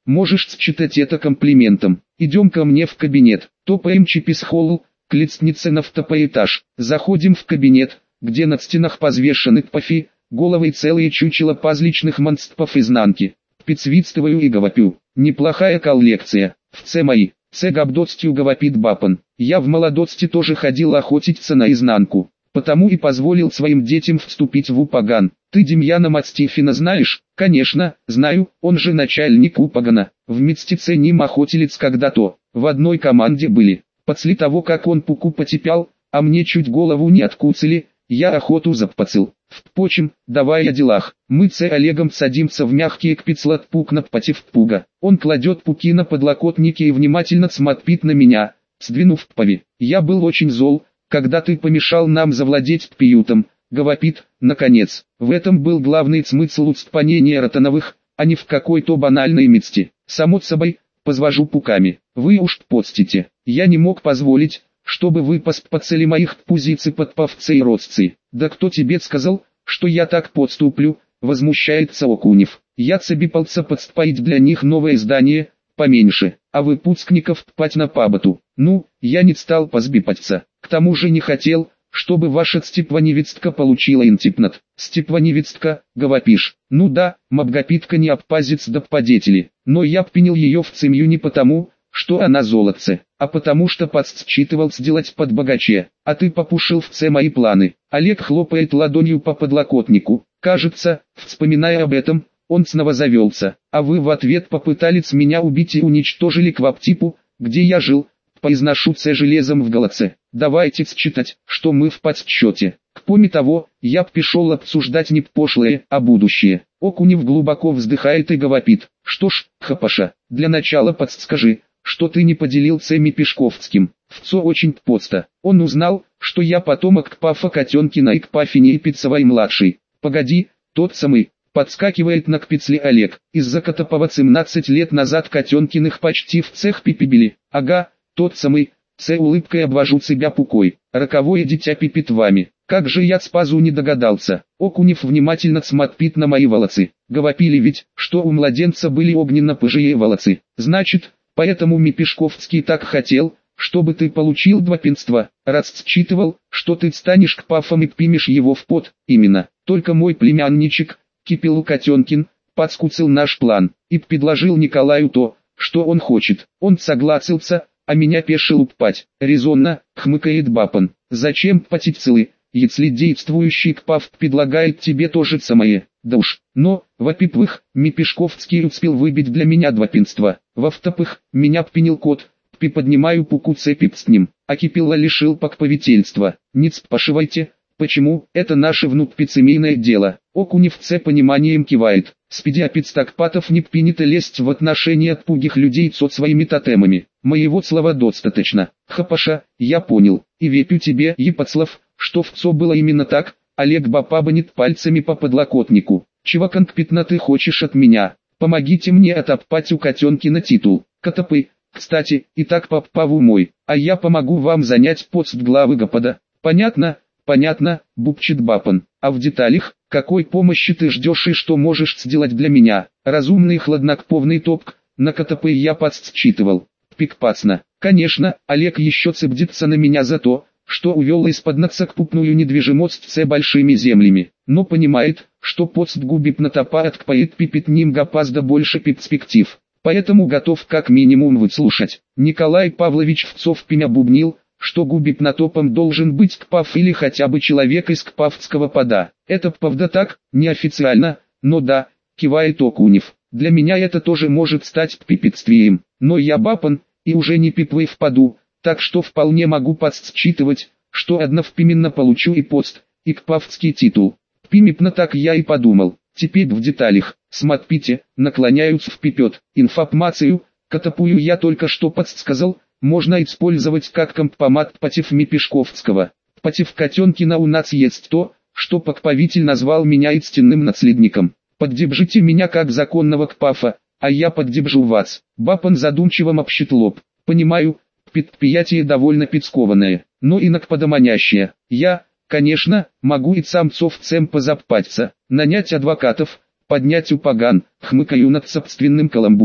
можешь считать это комплиментом. Идем ко мне в кабинет, топаем через холл, к лестнице на второй этаж. Заходим в кабинет, где на стенах позвешены пафи, головы и целые чучела пазличных монстров изнанки. Пицвитствую и говорю, неплохая коллекция, в це мои. Це габдоцтью говорит Бапан. Я в молодости тоже ходил охотиться наизнанку, потому и позволил своим детям вступить в Упаган. Ты Демьяна Мастифина знаешь? Конечно, знаю, он же начальник Упагана. Вместе с ним охотились когда-то, в одной команде были. После того как он пуку потепял, а мне чуть голову не откуцали, я охоту запацал. Впрочем, давай о делах. Мы с Олегом садимся в мягкие кпицлат пук на против пуга. Он кладет пуки на подлокотники и внимательно смотрит на меня, сдвинув пове. Я был очень зол, когда ты помешал нам завладеть приютом, говорит, наконец. В этом был главный смысл устранения Ротановых, а не в какой-то банальной мести. Само собой, позвожу пуками. Вы уж постите. Я не мог позволить, чтобы вы поспацали моих позиций под павцы и родцы. Да кто тебе сказал, что я так подступлю, возмущается Окунев. Я цебипался подстроить для них новое здание, поменьше, а выпускников пать на пабату. Ну, я не стал позбипаться. К тому же не хотел, чтобы ваша степваневицтка получила интипнат. Степваневицтка, говоришь, ну да, мабгапитка не обпазец да подетели, но я пенил ее в семью не потому, что она золотце, а потому что подсчитывал сделать под богаче, а ты попушил в це мои планы. Олег хлопает ладонью по подлокотнику, кажется, вспоминая об этом, он снова завелся, а вы в ответ попытались меня убить и уничтожили кваптипу, где я жил, произношу це железом в голосе. Давайте считать, что мы в подсчете. Кроме того, я пришел обсуждать не пошлое, а будущее. Окунев глубоко вздыхает и говорит, что ж, хапаша, для начала подскажи, что ты не поделился ми Пешковским. Вцо очень просто. Он узнал, что я потомок Кпафа Котенкина и Кпафини Пиццевой-младший. Погоди, тот самый. Подскакивает на Кпицле Олег. Из-за Котопова семнадцать лет назад Котенкиных почти в цех пипибили. Ага, тот самый. Це улыбкой обвожу себя пукой. Роковое дитя пипит вами. Как же я спазу не догадался. Окунев внимательно смотрит на мои волосы. Говорили ведь, что у младенца были огненно-пыжие волосы. Значит, поэтому Мипешковский так хотел, чтобы ты получил двопинство, раз считывал, что ты станешь Кпафом и примешь его в пот. Именно, только мой племянничек, Кипилу Котенкин, подскуцил наш план, и предложил Николаю то, что он хочет. Он согласился, а меня пешил упать. Резонно, хмыкает Бапан. Зачем платить целы, если действующий Кпаф предлагает тебе то же самое? Да уж, но, во-первых, Мипешковский успел выбить для меня двопинство. Во-вторых, меня пенил кот, приподнимаю пуку цепип с ним, а Кипила лишил покровительства. Не спрашивайте, почему, это наше внутрисемейное дело. Окунев с пониманием кивает. Спидиапицтакпатов не принято лезть в отношения от пугих людей со своими тотемами. Моего слова достаточно. Хапаша, я понял, и вепю тебе, Епацлав, что вцо было именно так. Олег бапабанит пальцами по подлокотнику. Чего конкретно ты хочешь от меня? Помогите мне отопать у Котенкина титул. Котопы, кстати, и так попаву мой, а я помогу вам занять пост главы Гопода. Понятно? Понятно, бубчит Бапан. А в деталях, какой помощи ты ждешь и что можешь сделать для меня? Разумный хладнокровный топк, на Котопы я подсчитывал. Пикпацно. Конечно, Олег еще цепдится на меня за то, что увел из-под носа крупную недвижимость с большими землями, но понимает, что пост губит на топает кпает пипит ним гопазда больше перспектив, поэтому готов как минимум выслушать. Николай Павлович Вцов пеня бубнил, что губит на топом должен быть Кпаф или хотя бы человек из Кпавского пода. Это правда так, неофициально, но да, кивает Окунев. Для меня это тоже может стать препятствием, но я Бапан, и уже не пиплый в поду, так что вполне могу подсчитывать, что одновременно получу и пост, и кпавский титул. Примипно так я и подумал. Теперь в деталях. Смотрите, наклоняются в пипет. Информацию, Котопую я только что подсказал, можно использовать как компомат против Мипешковского. Против Котенкина у нас есть то, что покровитель назвал меня истинным наследником. Поддержите меня как законного Кпафа, а я поддержу вас. Бапан задумчиво морщит лоб. Понимаю, предприятие довольно пицкованное, но и накподоманящее. Я, конечно, могу и самцов цем позаппаться, нанять адвокатов, поднять упаган, хмыкаю над собственным каламбупом.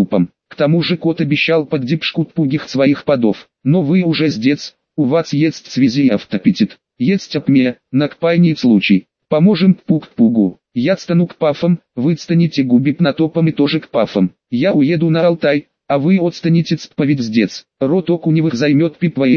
К тому же кот обещал поддержкут пугих своих подов. Но вы уже сдец, у вас есть связи и автопетит. Есть апме, накпайний случай. Поможем пук-пугу. Я стану к пафам, вы станете губип на топом и тоже к пафам. Я уеду на Алтай, а вы отстанете цпавить сдец. Рот окуневых займет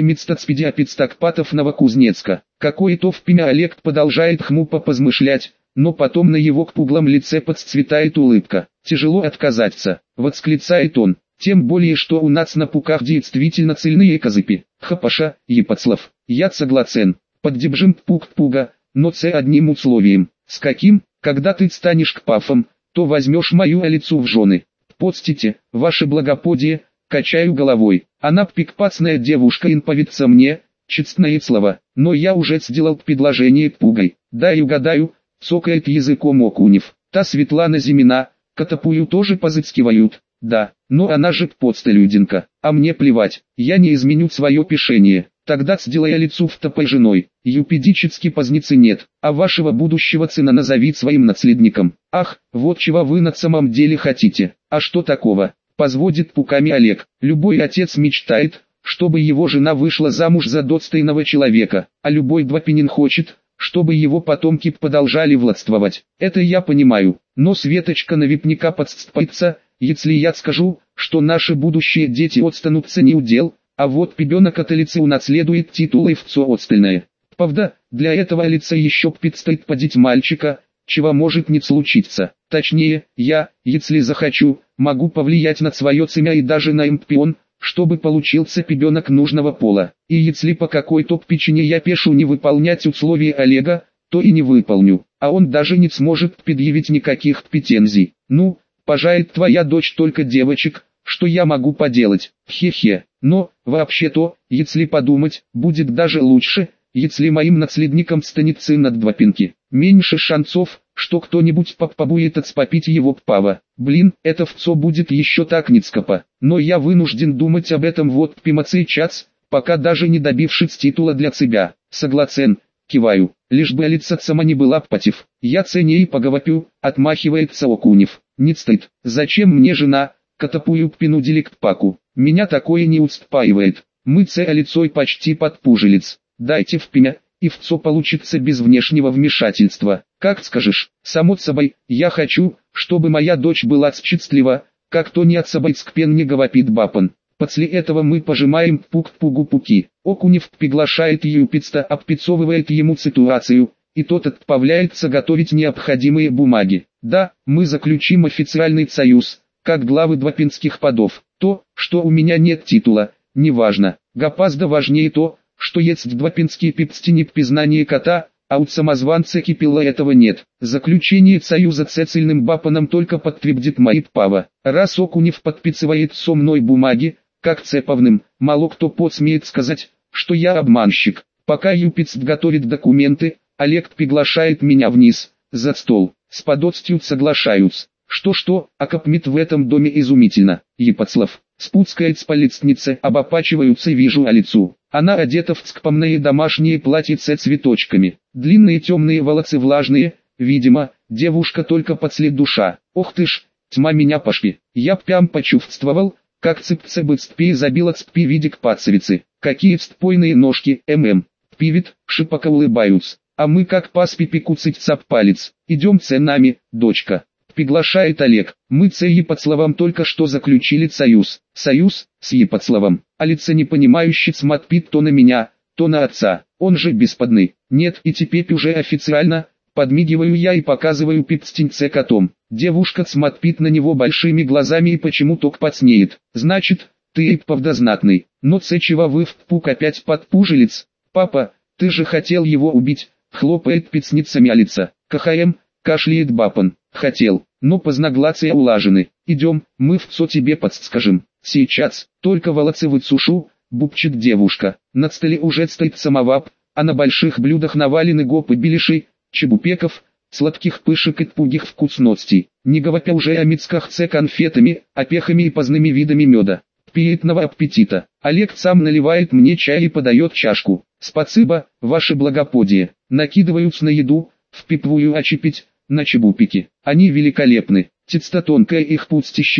пипвоемицтацпедиапицтакпатов Новокузнецка. Какой-то в пимя Олег продолжает хмупо позмышлять, но потом на его к пуглом лице подцветает улыбка. Тяжело отказаться, восклицает он. Тем более, что у нас на пуках действительно цельные козыпи. Хапаша, Епацлав, я согласен. Поддержим пук-пуга, но с одним условием. С каким? Когда ты станешь к пафам, то возьмешь мою Алицу в жены. Подстите, ваше благоподие, качаю головой. Она пикпацная девушка инповидца мне, честное слово. Но я уже сделал предложение пугой. Дай угадаю, цокает языком Окунев. Та Светлана Зимина, Катапую тоже позыцкивают. Да, но она же подстолюдинка, а мне плевать, я не изменю свое пишение. Тогда сделай лицу в топой женой, юпедически позницы нет, а вашего будущего сына назови своим наследником. Ах, вот чего вы на самом деле хотите, а что такого? Позводит пуками Олег. Любой отец мечтает, чтобы его жена вышла замуж за достойного человека, а любой двопенин хочет, чтобы его потомки продолжали властвовать. Это я понимаю, но Светочка на випника подступается. Если я скажу, что наши будущие дети отстанутся не удел, а вот ребенок от Алицы унаследует титул и все остальное. Правда, для этого Алица еще предстоит подить мальчика, чего может не случиться. Точнее, я, если захочу, могу повлиять на свое семя и даже на эмпион, чтобы получился ребенок нужного пола. И если по какой-то причине я пешу не выполнять условия Олега, то и не выполню, а он даже не сможет предъявить никаких претензий. Ну, пожает твоя дочь только девочек, что я могу поделать, хе-хе. Но, вообще-то, если подумать, будет даже лучше, если моим наследником станет сын от двопинки. Меньше шансов, что кто-нибудь попробует отспопить его пава. Блин, это вцо будет еще так ницкопо. Но я вынужден думать об этом вот прямо сейчас, пока даже не добившись титула для себя. Согласен, киваю, лишь бы Алица сама не была против. Я цене и поговорю, отмахивается Окунев. Не стыд, зачем мне жена, Катапую принудили к паку. Меня такое не успаивает. Мы с Алицой почти подпужились. Дайте в пимя, и вцо получится без внешнего вмешательства. Как скажешь, само собой, я хочу, чтобы моя дочь была счастлива, как то не от собой скпен не говорит бапан. После этого мы пожимаем пук-пугу пуки. Окунев приглашает Юписта, обпицовывает ему ситуацию, и тот отправляется готовить необходимые бумаги. Да, мы заключим официальный союз, как главы двопинских подов. То, что у меня нет титула, не важно. Гораздо важнее то, что есть двопинские пипстини признание кота, а у самозванца Кипила этого нет. Заключение союза с цельным бапаном только подтвердит мои права. Раз Окунев подписывает со мной бумаги, как цеповным, мало кто посмеет сказать, что я обманщик. Пока Юпист готовит документы, Олег приглашает меня вниз, за стол. С подотстью соглашаюсь. Что-что, а копмит в этом доме изумительно. Епацлав, спускается по лестнице, обопачиваются, вижу Алицу. Она одета в скромное домашнее платье с цветочками. Длинные темные волосы влажные, видимо, девушка только под след душа. Ох ты ж, тьма меня пошли. Я прям почувствовал, как цыпца быстпи забила цпи видик пацевицы. Какие встпойные ножки, мм. Пивит, шипоко улыбаются. А мы как паспи пекуцить цап палец. Идем с нами, дочка. Приглашает Олег. Мы с Епацлавом только что заключили союз. Союз, с Епацлавом. Алица непонимающе смотрит то на меня, то на отца. Он же бесподный. Нет, и теперь уже официально, подмигиваю я и показываю пипстинце котом. Девушка смотрит на него большими глазами и почему-то поцнеет. Значит, ты и правда знатный. Но с чего вы в пук опять подпужились? Папа, ты же хотел его убить, хлопает пицницами Алица. КХМ, кашляет бапан. Хотел, но поздногласия улажены. Идем, мы вцо тебе подскажем. Сейчас, только волосы высушу, бубчит девушка. На столе уже стоит самовар, а на больших блюдах навалены гопы беляшей, чебупеков, сладких пышек и пугих вкусностей. Не говоря уже о мицках с конфетами, опехами и поздными видами меда. Приятного аппетита. Олег сам наливает мне чай и подает чашку. Спасибо, ваше благоподие. Накидываюсь на еду, впипываю очепить, на чебупики. Они великолепны. Тесто тонкое и хрустящее,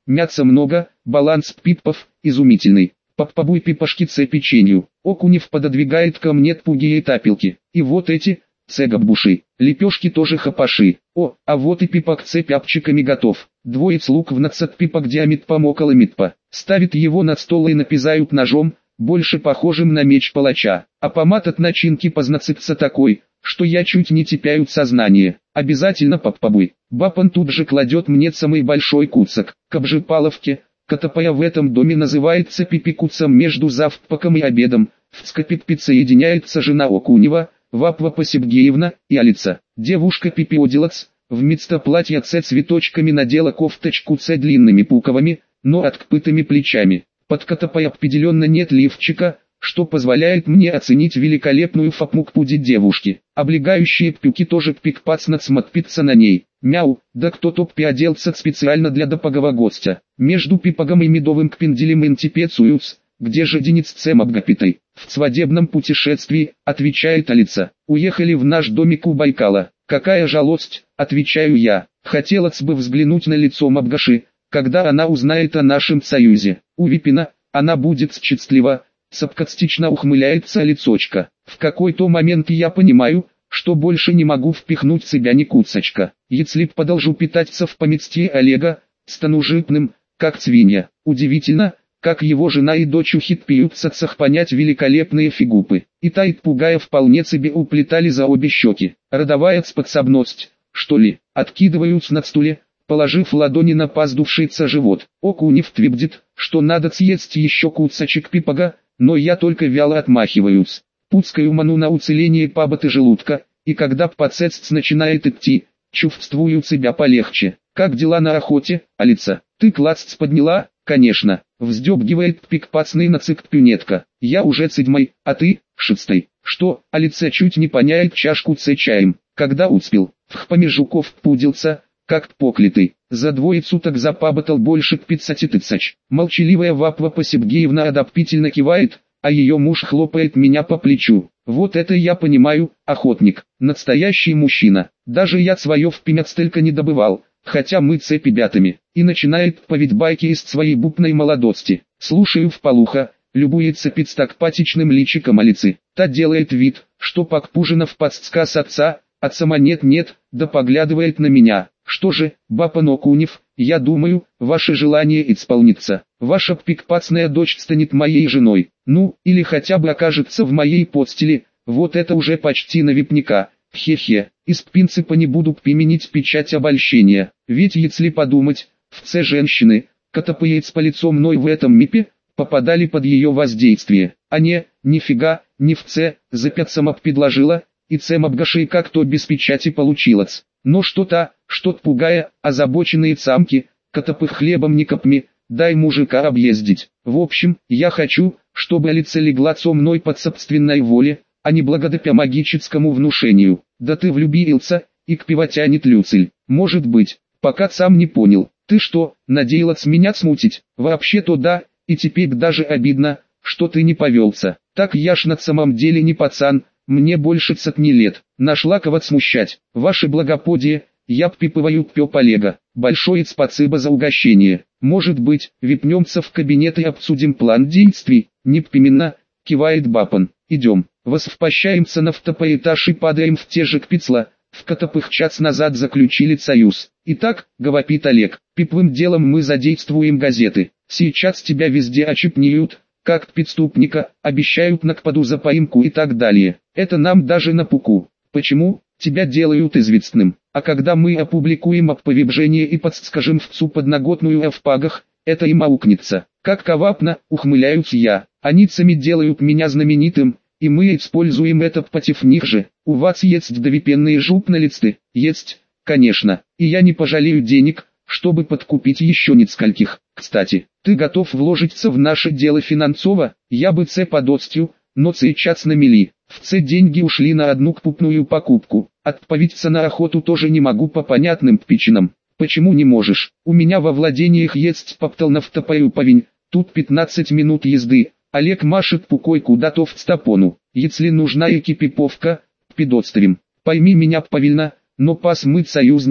мяса много, баланс пипов изумительный. Попробуй пипашки це печенью. Окунев пододвигает ко мне тпугие тапелки. И вот эти, цегаббуши, лепешки тоже хапаши. О, а вот и пипак це пяпчиками готов. Двоец лук в нацат пипак диамит помокала митпа. Ставит его на стол и напизают ножом, больше похожим на меч палача. А помад от начинки познацится такой, что я чуть не теряю сознание. Обязательно попробуй. Бапан тут же кладет мне самый большой кусок. К обжипаловке, которая в этом доме называется пипикуцем между завтраком и обедом. В скопиппе соединяется жена Окунева, Вапва Посебгеевна, и Алица. Девушка Пипиоделац, вместо платья Ц цветочками надела кофточку Ц длинными пуковыми, но открытыми плечами. Под котопой определенно нет лифчика, что позволяет мне оценить великолепную фапмукпуди девушки. Облегающие пюки тоже пикпацно смотрится на ней. Мяу, да кто-то приоделся специально для допагого гостя. Между пипагом и медовым кпенделем интипецуются. Где же Денис Цемабгапитой? В свадебном путешествии, отвечает Алица. Уехали в наш домик у Байкала. Какая жалость, отвечаю я. Хотелось бы взглянуть на лицо Мабгаши, когда она узнает о нашем союзе. У Випина, она будет счастлива. Саркастично ухмыляется лицочка. В какой-то момент я понимаю, что больше не могу впихнуть себя ни кусочка. Если продолжу питаться в поместье Олега, стану жирным, как свинья. Удивительно, как его жена и дочь ухитряются сохранять великолепные фигупы. И та и пугая вполне себе уплетали за обе щеки. Родовая способность, что ли, откидываюсь на стуле, положив ладони на паздувшийся живот. Окунев тверждет, что надо съесть еще кусочек пипага, но я только вяло отмахиваюсь. Пускаю ману на уцеление пабаты желудка, и когда процесс начинает идти, чувствую себя полегче. Как дела на охоте, Алица? Ты класс подняла? Конечно. Вздёбгивает пикпацный нацик пюнетка. Я уже седьмой, а ты, шестой. Что, Алица чуть не поняет чашку с чаем. Когда успел, в хпаме жуков пудился, как поклятый. За двое суток запаботал больше пятьдесят тысяч. Молчаливая Вапва Посебгеевна адаппительно кивает, а ее муж хлопает меня по плечу. Вот это я понимаю, охотник, настоящий мужчина. Даже я свое в пимят столько не добывал, хотя мы цепи бятами. И начинает поведь байки из своей бупной молодости. Слушаю вполуха, любуется пятстакпатичным личиком Алицы. Та делает вид, что Пакпужинов подсказ отца, от сама нет-нет, да поглядывает на меня. Что же, Бапан Окунев, я думаю, ваше желание исполнится. Ваша пикпацная дочь станет моей женой. Ну, или хотя бы окажется в моей постели. Вот это уже почти на випняка. Хе-хе, из принципа не буду применить печать обольщения. Ведь если подумать, все женщины, которые по лицом мной в этом мипе, попадали под ее воздействие. А не, нифига, не в Ц, запят сама предложила, и Цемабгашей как-то без печати получилось. Но что-то, что-то пугая, озабоченные самки, котопых хлебом не копми, дай мужика объездить. В общем, я хочу, чтобы Алица легла со мной под собственной воле, а не благодаря магическому внушению. Да ты влюбился, и к пива тянет Люцель. Может быть, пока сам не понял. Ты что, надеялась меня смутить? Вообще-то да, и теперь даже обидно, что ты не повелся. Так я ж на самом деле не пацан, мне больше сотни лет. Нашла кого смущать. Ваше благоподие, я пипываю пёп Олега. Большое спасибо за угощение. Может быть, випнемся в кабинет и обсудим план действий? Непременно, кивает Бапан. Идем. Восвпощаемся на второй этаж и падаем в те же кпицла, в которых час назад заключили союз. Итак, говорит Олег, пиповым делом мы задействуем газеты. Сейчас тебя везде очипнеют, как преступника, обещают накпаду за поимку и так далее. Это нам даже на пуку. Почему? Тебя делают известным. А когда мы опубликуем оповержение и подскажем в ЦУ подноготную о впагах, это им аукнется. Как ковапно, ухмыляюсь я. Они сами делают меня знаменитым, и мы используем это против них же. У вас есть довипенные жупналисты? Есть, конечно. И я не пожалею денег, чтобы подкупить еще нескольких. Кстати, ты готов вложиться в наше дело финансово? Я бы це подостью, но сейчас на мели. В це деньги ушли на одну крупную покупку. Отправиться на охоту тоже не могу по понятным причинам. Почему не можешь? У меня во владениях есть попталнафтопаю повинь. Тут пятнадцать минут езды. Олег машет пукой куда-то в стапону. Если нужна экипировка, предоставим. Пойми меня правильно, но пас мы союзники,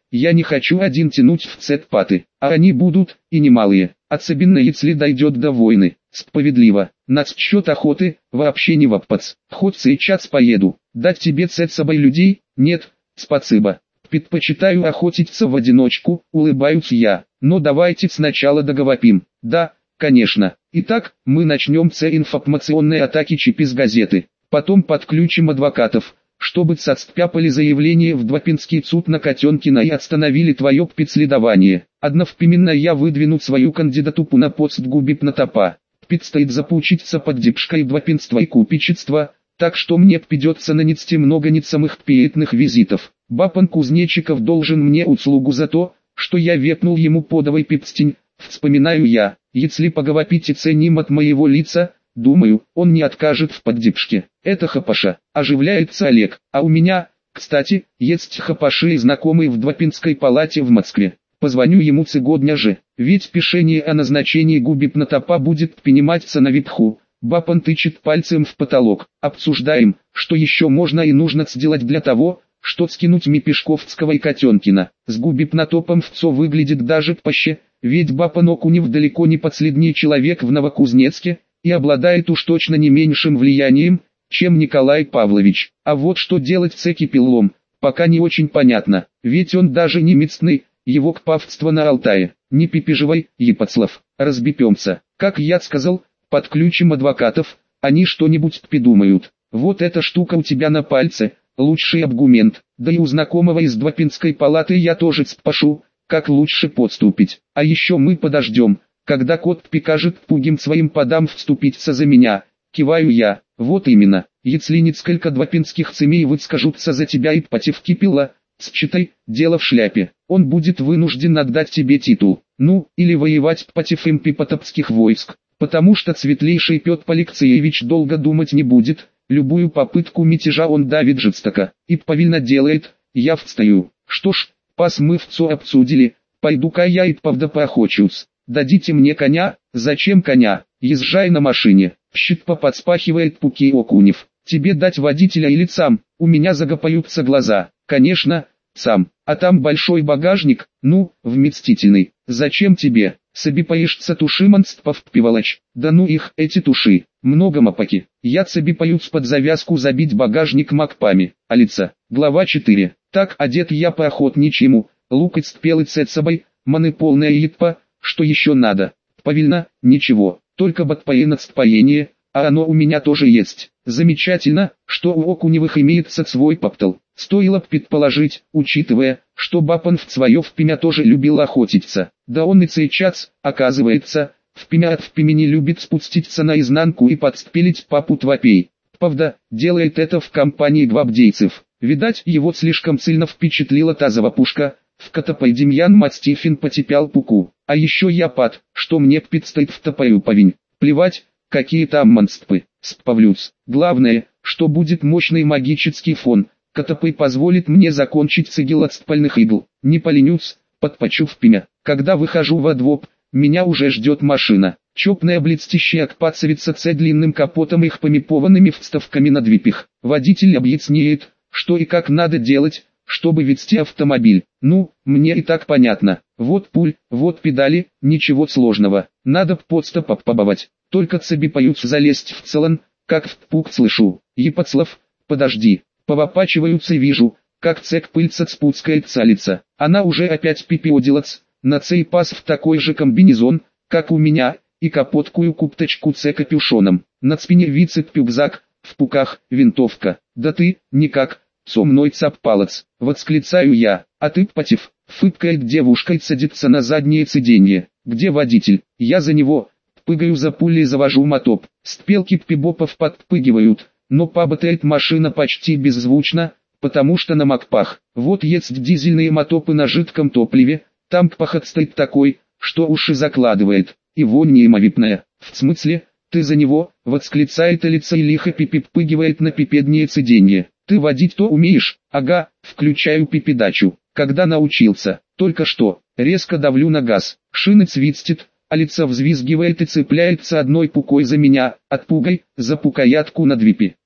я не хочу один тянуть в цеппаты, а они будут, и немалые, особенно если дойдет до войны. Справедливо, насчет охоты, вообще не вапац, хоть сейчас поеду, дать тебе цет собой людей, нет, спасибо. Предпочитаю охотиться в одиночку, улыбаюсь я, но давайте сначала договорим. Да, конечно. Итак, мы начнем с информационной атаки через газеты, потом подключим адвокатов, чтобы составили заявление в Двапинский суд на Котенкина и остановили твое преследование. Одновременно я выдвину свою кандидатуру на пост губернатора. Предстоит запучиться под депшкой двапинства и купечества, так что мне придется нанести много не самых приятных визитов. Бапан Кузнечиков должен мне услугу за то, что я векнул ему подовый пипстень, вспоминаю я. Если поговорить и ценим от моего лица, думаю, он не откажет в поддержке. Это хапаша, оживляется Олег, а у меня, кстати, есть хапаши и знакомый в Двапинской палате в Москве. Позвоню ему сегодня же, ведь пишение о назначении губернатора будет приниматься на випху. Бапан тычет пальцем в потолок. Обсуждаем, что еще можно и нужно сделать для того, что скинуть Мипешковского и Котенкина. С губернатором все выглядит даже проще, ведь Бапан Окунев далеко не последний человек в Новокузнецке, и обладает уж точно не меньшим влиянием, чем Николай Павлович. А вот что делать с Экипеллом, пока не очень понятно, ведь он даже не местный, его кпавство на Алтае. Не переживай, Епоцлав, разбепемся. Как я сказал, подключим адвокатов, они что-нибудь придумают. Вот эта штука у тебя на пальце, лучший аргумент, да и у знакомого из Двапинской палаты я тоже спрошу, как лучше подступить. А еще мы подождем, когда кот прикажет пугим своим подам вступиться за меня. Киваю я, вот именно, если несколько двапинских семей выскажутся за тебя и против Кипела, считай, дело в шляпе. Он будет вынужден отдать тебе титул, ну, или воевать против импипотопских войск, потому что светлейший Петр Алексеевич долго думать не будет, любую попытку мятежа он давит жестоко, и повильно делает. Я встаю. Что ж, пас мы все обсудили, пойду-ка я и правда поохочусь. Дадите мне коня? Зачем коня? Езжай на машине. Щитпа подспахивает пуки Окунев. Тебе дать водителя или сам? У меня загопаются глаза. Конечно, сам. А там большой багажник, ну, вместительный. Зачем тебе? Собипаешься туши монстпов пиволочь. Да ну их, эти туши. Много мапаки. Я собипаюсь под завязку забить багажник макпами. А лица. Глава четыре. Так одет я по охотничьему. Лук спелый цет собой, маны полная литпа. Что еще надо? Повильно, ничего. Только батпоенацтпоение, а оно у меня тоже есть. Замечательно, что у Окуневых имеется свой поптал. Стоило предположить, учитывая, что Бапан в свое впимя тоже любил охотиться. Да он и сейчас, оказывается, впимя от впимени любит спуститься наизнанку и подспелить папу твопей. Правда, делает это в компании гвардейцев. Видать, его слишком сильно впечатлила тазова пушка, в которой Демьян Мастифин потепял пуку. А еще я пад, что мне предстоит в топою повинь. Плевать, какие там монстры, справлюсь. Главное, что будет мощный магический фон, который позволит мне закончить цигел от спальных игл. Не поленюсь, подпочу в пимя. Когда выхожу во двор, меня уже ждет машина. Чопная блестящая акпацевица с длинным капотом и помипованными вставками на двипих. Водитель объясняет, что и как надо делать, чтобы вести автомобиль. Ну, мне и так понятно. Вот пуль, вот педали, ничего сложного. Надо подстопа побывать. Только собипаюсь залезть в целон, как в пук слышу. Епоцлав, подожди. Повопачиваются и вижу, как цек пыльца спускается лица. Она уже опять пипиодилась, на цей пас в такой же комбинезон, как у меня, и капоткую купточку с капюшоном. На спине вицеп-пюкзак, в пуках винтовка. Да ты, никак, со мной цап-палец, восклицаю я. А ты, против, фыркает девушка и садится на заднее сиденье. Где водитель? Я за него. Пыгаю за пулей и завожу мотоп. Стрелки пибопов подпрыгивают, но пабатает машина почти беззвучно, потому что на макпах. Вот есть дизельные мотопы на жидком топливе, там пахот стоит такой, что уши закладывает, и вонь неимовитная. В смысле, ты за него, восклицает Алица и лихо пипипыгивает на пипеднее сиденье. Ты водить-то умеешь? Ага, включаю пипедачу. Когда научился? Только что. Резко давлю на газ. Шины свистит, Алица взвизгивает и цепляется одной пукой за меня. Отпугай, за пукаятку на двипе.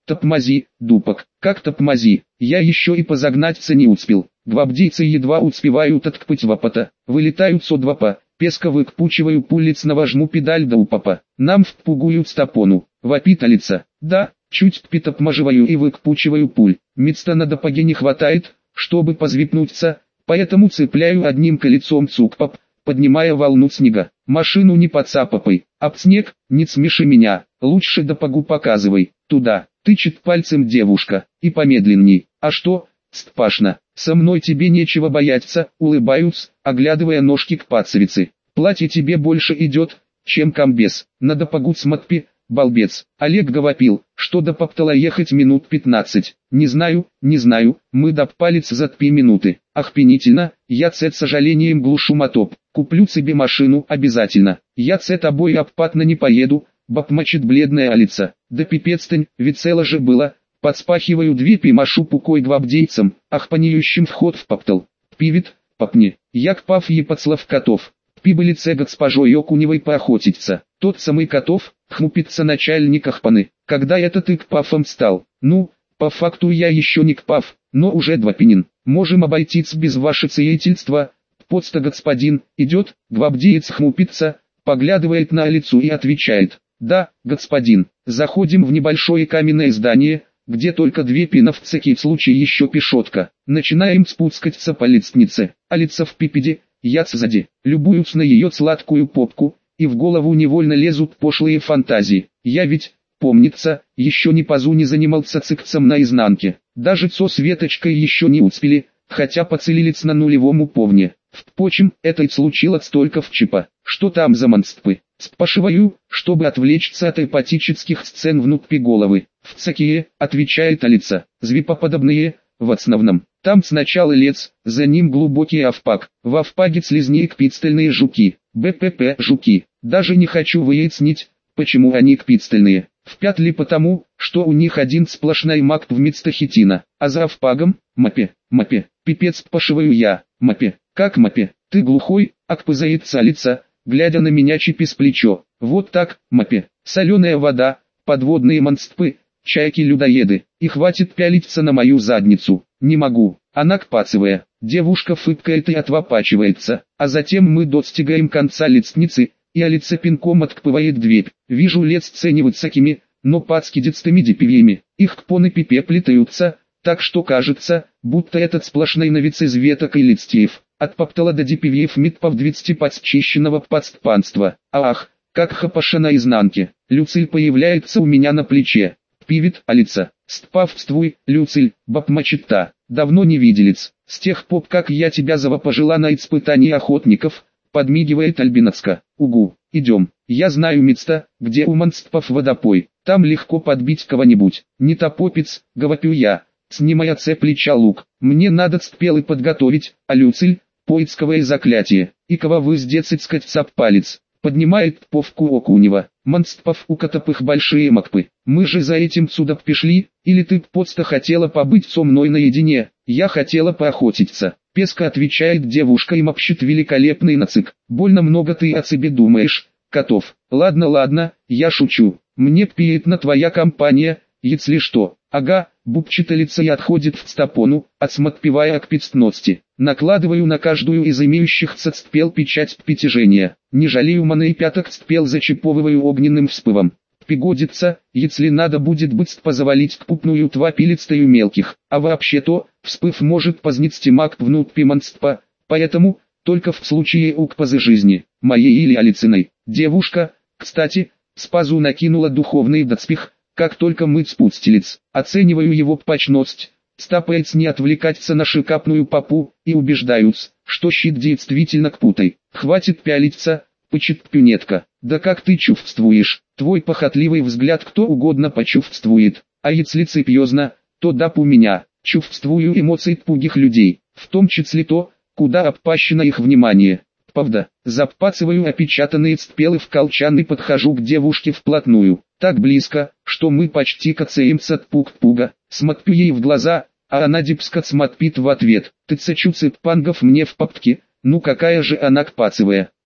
Топмази, дупок, как топмази, я еще и позагнаться не успел. Гвардейцы едва успевают откпыть вапота, вылетают со двапа, песка выкпучиваю пулиц навожму педаль до упапа. Нам впугуют стопону, вопит лица, да, чуть питопмаживаю и выкпучиваю пуль. Мецта на допаге не хватает, чтобы позвипнуться, поэтому цепляю одним колесом цукпап, поднимая волну снега. Машину не подцапапай, об снег, не смеши меня, лучше допагу показывай, туда, тычет пальцем девушка, и помедленней, а что, стпашно, со мной тебе нечего бояться, улыбаюсь, оглядывая ножки к пацевице. Платье тебе больше идет, чем комбез, на допагу сматпи, балбец. Олег говорил, что до Поптала ехать минут пятнадцать. Не знаю, не знаю, мы доппалец за две минуты. Ах, пенительно, я цет с сожалением глушу мотоп. Куплю себе машину обязательно. Я цет тобой обпатно не поеду, бабмачит бледная лица. Да пипецтань, ведь цело же было. Подспахиваю двери и машу пукой гвардейцам, ах паниющим вход в Поптал. Пивит, попни, як пав епацлав котов. Пибылице госпожой Окуневой поохотиться. Тот самый Котов, хмупится начальник Ахпаны. Когда это ты к пафам стал? Ну, по факту я еще не к паф, но уже двопенин. Можем обойтись без ваше сиятельства. Подста господин, идет, гвардеец хмупится, поглядывает на лицо и отвечает. Да, господин, заходим в небольшое каменное здание, где только две пина в всякий случай еще пешотка. Начинаем спускаться по лестнице, а лица в пипеде. Я сзади, любуюсь на ее сладкую попку, и в голову невольно лезут пошлые фантазии. Я ведь, помнится, еще ни пазу не занимался цикцем наизнанке. Даже со Светочкой еще не успели, хотя поцелились на нулевом уповне. Впрочем, это и случилось только в чипа. Что там за монстпы? Спашиваю, чтобы отвлечься от эпатических сцен внутри головы. В цакие, отвечает Алиса, звипоподобные, в основном. Там сначала лес, за ним глубокий овпак, в овпаге слизней кпицтельные жуки, БПП жуки. Даже не хочу выяснить, почему они кпицтельные. В пятли потому, что у них один сплошной мак вместо хитина, а за овпагом, мапе, мапе, пипец пошиваю я, мапе, как мапе, ты глухой, акпызается лица, глядя на меня чипис плечо, вот так, мапе, соленая вода, подводные монстпы, чайки-людоеды, и хватит пялиться на мою задницу, не могу, она кпацевая, девушка фыркает и отвапачивается, а затем мы достигаем конца лестницы, и Алиса пинком откпывает дверь, вижу лес ценивать всякими, но пацки-детскими дипивьями, их кпоны пипе плетаются, так что кажется, будто этот сплошной навиц из веток и листьев, от Поптала до дипивьев митпов двадцати подчищенного подстпанства, ах, как хапаша на изнанке, Люциль появляется у меня на плече. Пивит, Алиса, стпавствуй, Люциль, бабмачита, давно не виделись, с тех пор как я тебя завопожила на испытании охотников, подмигивает Альбинацка, угу, идем, я знаю место, где у монстпов водопой, там легко подбить кого-нибудь, не топопец, говорю я, снимая с плеча лук, мне надо спелый подготовить, а Люциль, поисковое заклятие, и кого вы сдецать цап палец. Поднимает повку Окунева, монстпов у котопых большие макпы, мы же за этим сюда пошли, или ты просто хотела побыть со мной наедине, я хотела поохотиться, песка отвечает девушка и мопщит великолепный нацик, больно много ты о себе думаешь, Котов, ладно ладно, я шучу, мне приятна твоя компания, если что, ага, бубчит лица и отходит в стопону, отсматпевая к пицтности. Накладываю на каждую из имеющихся цпел печать притяжения. Не жалею маны и пяток цпел зачиповываю огненным вспывом. Пригодится, если надо будет быстро позавалить пупную твапилицтою мелких. А вообще-то, вспыв может познести маг внутри монстпа, поэтому, только в случае укпазы жизни, моей или Алициной. Девушка, кстати, спазу накинула духовный доспех, как только мы спустились. Оцениваю его пачность. Стапается не отвлекаться на шикапную попу, и убеждаются, что щит действительно кпутай. Хватит пялиться, пычет пюнетка. Да как ты чувствуешь, твой похотливый взгляд кто угодно почувствует. А если серьезно, то да у меня, чувствую эмоции пугих людей, в том числе то, куда опащено их внимание. Правда, запацываю опечатанные цпелы в колчан и подхожу к девушке вплотную. Так близко, что мы почти кацаемся от пуг-пуга, смотрю ей в глаза, а она дипска смотрит в ответ. Ты цачу цыпангов мне в попке, ну какая же она кпацевая.